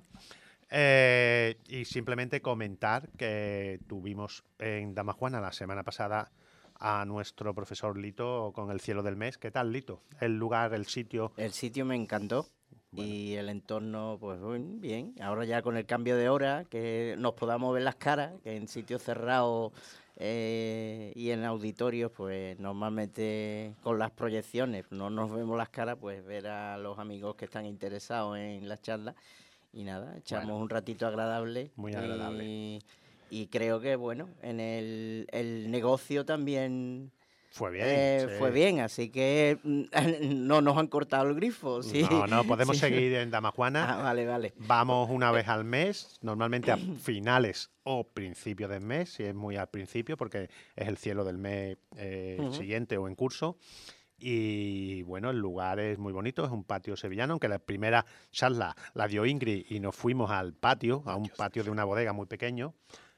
Eh, y simplemente comentar que tuvimos en Damajuana la semana pasada a nuestro profesor Lito con el cielo del mes. ¿Qué tal, Lito? El lugar, el sitio. El sitio me encantó y el entorno, pues bien, bien. Ahora ya con el cambio de hora, que nos podamos ver las caras, que en sitios cerrados eh, y en auditorios, pues normalmente con las proyecciones no nos vemos las caras, pues ver a los amigos que están interesados en las charlas y nada, echamos Bueno, un ratito agradable. muy agradable. Y, y creo que, bueno, en el, el negocio también... Fue bien. Eh, sí. Fue bien, así que no nos han cortado el grifo. Sí. No, no, podemos Sí. seguir en Damajuana. Ah, vale, vale. Vamos una vez al mes, normalmente a finales o principios del mes, si es muy al principio, porque es el cielo del mes eh, Ujú. siguiente o en curso. Y bueno, el lugar es muy bonito, es un patio sevillano, aunque la primera charla la dio Ingrid y nos fuimos al patio, a un patio de una bodega muy pequeño,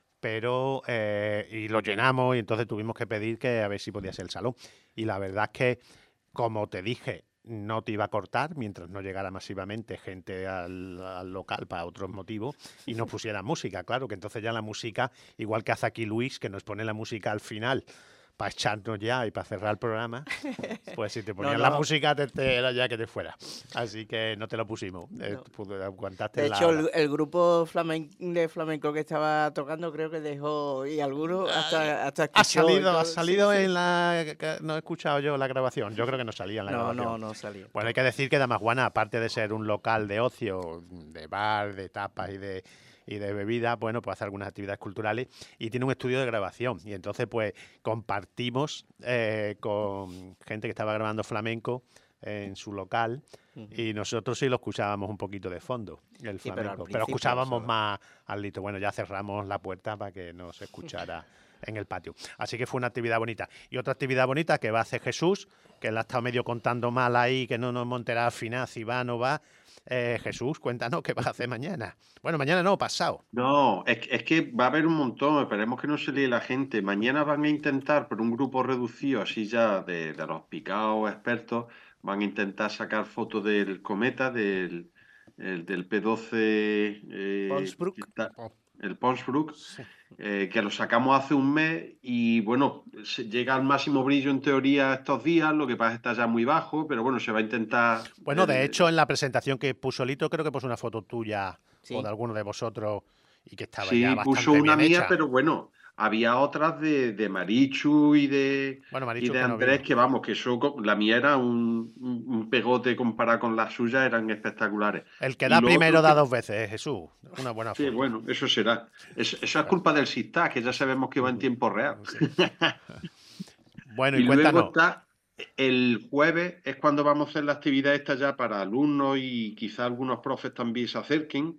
pero eh, y lo llenamos y entonces tuvimos que pedir que a ver si podía ser el salón. Y la verdad es que, como te dije, no te iba a cortar mientras no llegara masivamente gente al, al local para otros motivos y no pusiera música, claro, que entonces ya la música, igual que hace aquí Luis, que nos pone la música al final para echarnos ya y para cerrar el programa, pues si te ponían No, la no. música te, te era ya que te fuera. Así que no te lo pusimos. Eh, No. pude- aguantaste De la hecho, hora. el, el grupo flamen- de flamenco que estaba tocando creo que dejó, y algunos hasta, hasta Ha escuchó y salido, todo. ha Sí, salido sí. en la... que- No he escuchado yo la grabación. Yo creo que no salía en la No, grabación. no, no salió. Bueno, hay que decir que Damajuana, aparte de ser un local de ocio, de bar, de tapas y de, y de bebida, bueno, pues hace algunas actividades culturales y tiene un estudio de grabación. Y entonces, pues, compartimos eh, con gente que estaba grabando flamenco en su local Ujú. y nosotros sí lo escuchábamos un poquito de fondo, el Sí, pero al flamenco. pero principio escuchábamos solo. más al lito. Bueno, ya cerramos la puerta para que no se escuchara en el patio. Así que fue una actividad bonita. Y otra actividad bonita que va a hacer Jesús, que la ha estado medio contando mal ahí, que no nos hemos enterado al final si va o no va. Eh, Jesús, cuéntanos qué vas a hacer mañana. Bueno, mañana no, pasado. No, es, que- es que va a haber un montón, esperemos que no se líe la gente. Mañana van a intentar, por un grupo reducido, así ya de, de los picados expertos, van a intentar sacar fotos del cometa, del, el- del P doce, eh, Ponsbrook. que está- el Ponsbrook, eh, que lo sacamos hace un mes y bueno, se llega al máximo brillo en teoría estos días, lo que pasa es que está ya muy bajo, pero bueno, se va a intentar... Bueno, de eh, hecho, en la presentación que puso Lito, creo que puso una foto tuya Sí. o de alguno de vosotros y que estaba Sí, ya puso bastante una bien mía, hecha. pero bueno, había otras de, de Marichu y de, Bueno, y Marichu de que no Andrés, vino. que vamos, que eso, co- la mía era un, un- un pegote comparado con las suyas, eran espectaculares. El que Y da lo primero otro da que- dos veces, eh, Jesús. Una buena Sí, foto. bueno, eso será. Es- eso es culpa del SISTAC, que ya sabemos que va en tiempo real. Sí. Bueno, Y y, luego cuéntanos. está el jueves, es cuando vamos a hacer la actividad esta ya para alumnos y quizá algunos profes también se acerquen,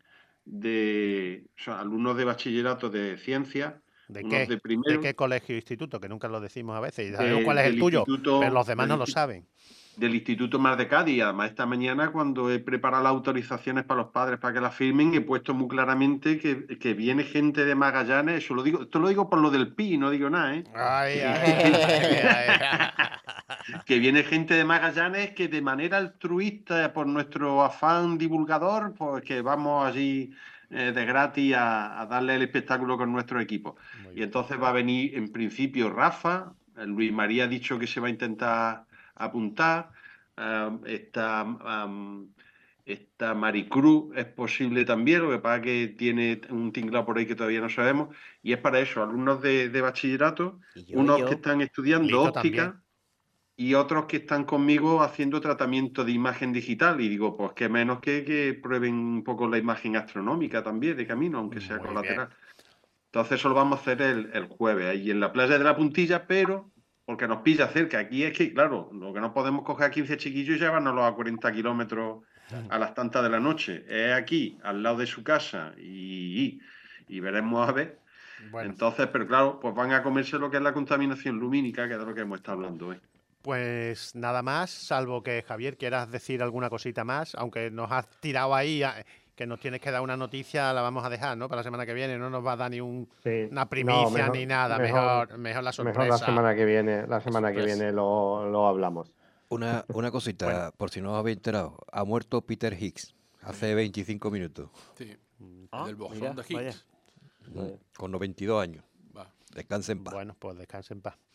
de, o sea, alumnos de bachillerato de ciencias, ¿De unos qué? de ¿De primero, qué colegio o instituto? Que nunca lo decimos a veces. Y de- sabemos cuál es el del tuyo, instituto, pero los demás del no lo insti- saben. del Instituto Mar de Cádiz. Además, esta mañana, cuando he preparado las autorizaciones para los padres para que las firmen, he puesto muy claramente que, que viene gente de Magallanes. Eso lo digo, esto lo digo por lo del Pi, no digo nada, ¿eh? Ay, Que- ay, ay, ay. que viene gente de Magallanes que de manera altruista, por nuestro afán divulgador, pues que vamos allí eh, de gratis a, a darle el espectáculo con nuestro equipo. Muy Y bien. entonces va a venir en principio Rafa, eh, Luis María ha dicho que se va a intentar apuntar, um, está, um, está Maricruz, es posible también, lo que pasa es que tiene un tinglado por ahí que todavía no sabemos, y es para eso, alumnos de, de bachillerato, Y yo, unos yo. que están estudiando Lito óptica también. y otros que están conmigo haciendo tratamiento de imagen digital. Y digo, pues qué menos que, que prueben un poco la imagen astronómica también de camino, aunque sea Muy colateral. Entonces eso lo vamos a hacer el, el jueves, ahí en la playa de la Puntilla, pero porque nos pilla cerca. Aquí es que, claro, lo que no podemos coger a quince chiquillos y llevárnoslos a cuarenta kilómetros a las tantas de la noche. Es aquí, al lado de su casa, y, y veremos a ver. Bueno, Entonces, pero claro, pues van a comerse lo que es la contaminación lumínica, que es de lo que hemos estado hablando hoy. pues nada más, salvo que Javier quieras decir alguna cosita más, aunque nos has tirado ahí a- que nos tienes que dar una noticia, la vamos a dejar, ¿no? Para la semana que viene, no nos va a dar ni un, Sí. una No, primicia mejor- ni nada, mejor- mejor, mejor la sorpresa. Mejor la semana que viene, la semana que sorpresa. viene lo, lo hablamos. Una, una cosita, por si no os habéis enterado. Ha muerto Peter Higgs hace veinticinco minutos, Sí, Ah, del bosón mira, de vaya. Higgs. con noventa y dos años. Va. Descanse en paz. Bueno, pues descanse en paz.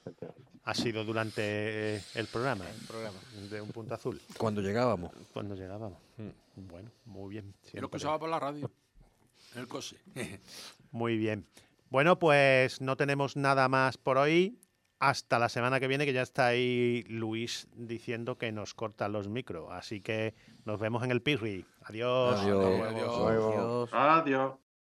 Ha sido durante eh, el programa, programa. de Un Punto Azul, Cuando llegábamos. cuando llegábamos. Bueno, muy bien. Yo lo siempre. escuchaba por la radio. En el coche. Muy bien. Bueno, pues no tenemos nada más por hoy. Hasta la semana que viene, que ya está ahí Luis diciendo que nos cortan los micros. Así que nos vemos en el Pirri. Adiós. Adiós. Hasta luego. Luego. Adiós. Adiós.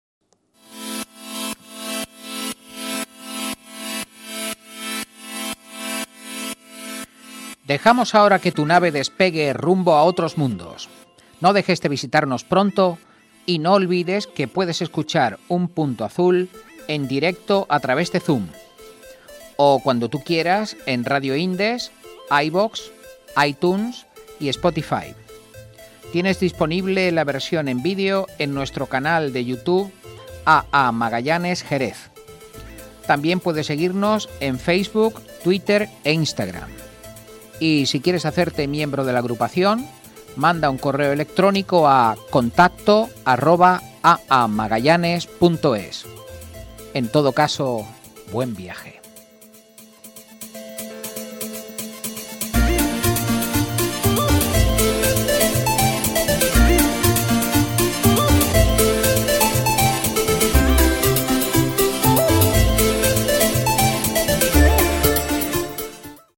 Dejamos ahora que tu nave despegue rumbo a otros mundos. No dejes de visitarnos pronto y no olvides que puedes escuchar Un Punto Azul en directo a través de Zoom o cuando tú quieras en Radio Indes, iVoox, iTunes y Spotify. Tienes disponible la versión en vídeo en nuestro canal de YouTube A A Magallanes Jerez. También puedes seguirnos en Facebook, Twitter e Instagram. Y si quieres hacerte miembro de la agrupación, manda un correo electrónico a contacto arroba aamagallanes punto es. En todo caso, buen viaje.